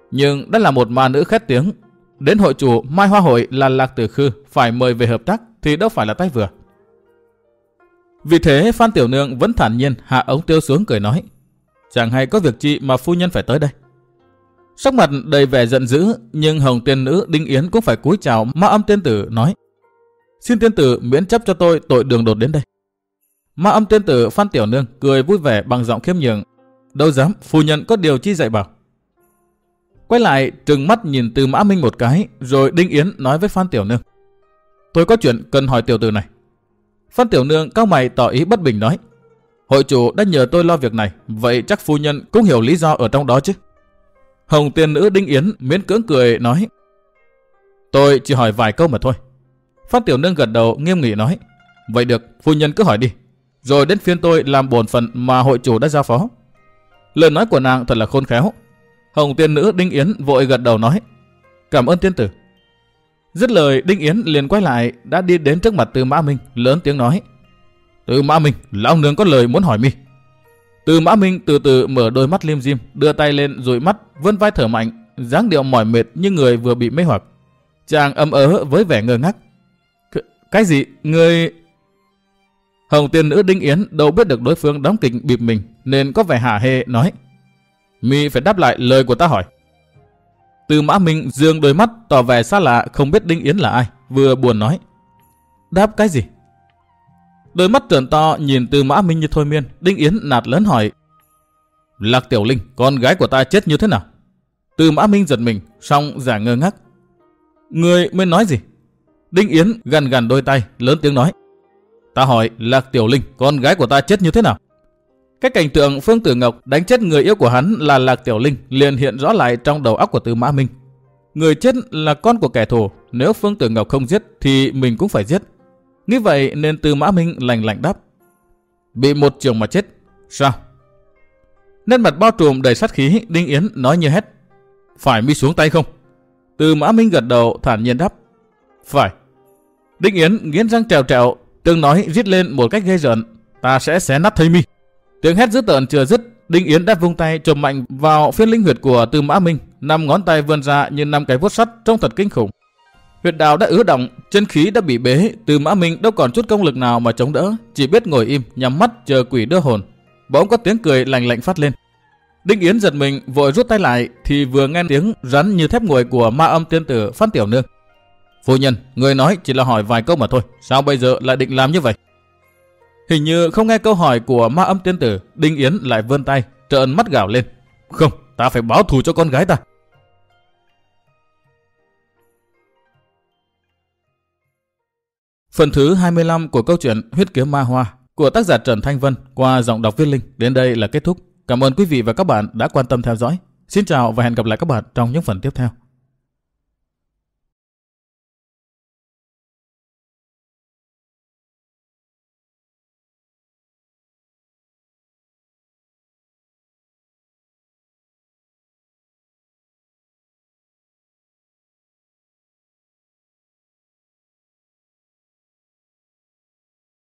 Speaker 1: Nhưng đã là một ma nữ khét tiếng. Đến hội chủ Mai Hoa Hội là Lạc Tử Khư phải mời về hợp tác thì đâu phải là tay vừa. Vì thế Phan Tiểu Nương vẫn thản nhiên hạ ống tiêu xuống cười nói: chẳng hay có việc chi mà phu nhân phải tới đây. Sắc mặt đầy vẻ giận dữ, nhưng Hồng Tiên Nữ Đinh Yến cũng phải cúi chào Ma Âm Tiên Tử nói: xin tiên tử miễn chấp cho tôi tội đường đột đến đây. Ma Âm Tiên Tử Phan Tiểu Nương cười vui vẻ bằng giọng khiêm nhường: đâu dám, phu nhân có điều chi dạy bảo. Quay lại trừng mắt nhìn Từ Mã Minh một cái, rồi Đinh Yến nói với Phan Tiểu Nương: tôi có chuyện cần hỏi tiểu tử này. Phan Tiểu Nương cau mày tỏ ý bất bình nói: hội chủ đã nhờ tôi lo việc này, vậy chắc phu nhân cũng hiểu lý do ở trong đó chứ. Hồng Tiên Nữ Đinh Yến miễn cưỡng cười nói: tôi chỉ hỏi vài câu mà thôi. Phan Tiểu Nương gật đầu nghiêm nghị nói: vậy được, phu nhân cứ hỏi đi, rồi đến phiên tôi làm bổn phận mà hội chủ đã giao phó. Lời nói của nàng thật là khôn khéo. Hồng Tiên Nữ Đinh Yến vội gật đầu nói: cảm ơn tiên tử. Dứt lời, Đinh Yến liền quay lại, đã đi đến trước mặt Từ Mã Minh, lớn tiếng nói: Từ Mã Minh, lão nương có lời muốn hỏi mi. Từ Mã Minh từ từ mở đôi mắt lim dim, đưa tay lên dụi mắt, vươn vai thở mạnh, dáng điệu mỏi mệt như người vừa bị mê hoặc. Chàng ấm ớ với vẻ ngơ ngác: cái gì, người... Hồng Tiên Nữ Đinh Yến đâu biết được đối phương đóng kịch bịp mình, nên có vẻ hả hê nói: mi phải đáp lại lời của ta hỏi. Từ Mã Minh dương đôi mắt tỏ vẻ xa lạ, không biết Đinh Yến là ai, vừa buồn nói: đáp cái gì? Đôi mắt trợn to nhìn Từ Mã Minh như thôi miên. Đinh Yến nạt lớn hỏi: Lạc Tiểu Linh, con gái của ta chết như thế nào? Từ Mã Minh giật mình, song giả ngơ ngác. Người mới nói gì? Đinh Yến gằn gằn đôi tay, lớn tiếng nói: ta hỏi Lạc Tiểu Linh, con gái của ta chết như thế nào? Cái cảnh tượng Phương Tử Ngọc đánh chết người yêu của hắn là Lạc Tiểu Linh liền hiện rõ lại trong đầu óc của Từ Mã Minh. Người chết là con của kẻ thù, nếu Phương Tử Ngọc không giết thì mình cũng phải giết. Nghĩ vậy nên Từ Mã Minh lạnh lạnh đáp: bị một trường mà chết. Sao? Nét mặt bao trùm đầy sát khí, Đinh Yến nói như hét: phải mi xuống tay không? Từ Mã Minh gật đầu thản nhiên đáp: phải. Đinh Yến nghiến răng trèo trèo, tiếng nói rít lên một cách ghê rợn: ta sẽ xé nát thây mi. Tiếng hét dữ tợn chưa dứt, Đinh Yến đã vung tay chộp mạnh vào phiên linh huyệt của Từ Mã Minh, 5 ngón tay vươn ra như 5 cái vuốt sắt trông thật kinh khủng. Huyệt đạo đã ứ động, chân khí đã bị bế, Từ Mã Minh đâu còn chút công lực nào mà chống đỡ, chỉ biết ngồi im nhắm mắt chờ quỷ đưa hồn. Bỗng có tiếng cười lành lạnh phát lên. Đinh Yến giật mình vội rút tay lại, thì vừa nghe tiếng rắn như thép nguội của Ma Âm Tiên Tử Phan Tiểu Nương: phu nhân, người nói chỉ là hỏi vài câu mà thôi, sao bây giờ lại định làm như vậy? Hình như không nghe câu hỏi của Ma Âm Tiên Tử, Đinh Yến lại vươn tay, trợn mắt gào lên: không, ta phải báo thù cho con gái ta. Phần thứ 25 của câu chuyện Huyết Kiếm Ma Hoa của tác giả Trần Thanh Vân qua giọng đọc Viết Linh đến đây là kết thúc. Cảm ơn quý vị và các bạn đã quan tâm theo dõi. Xin chào và hẹn gặp lại các bạn trong những phần tiếp theo.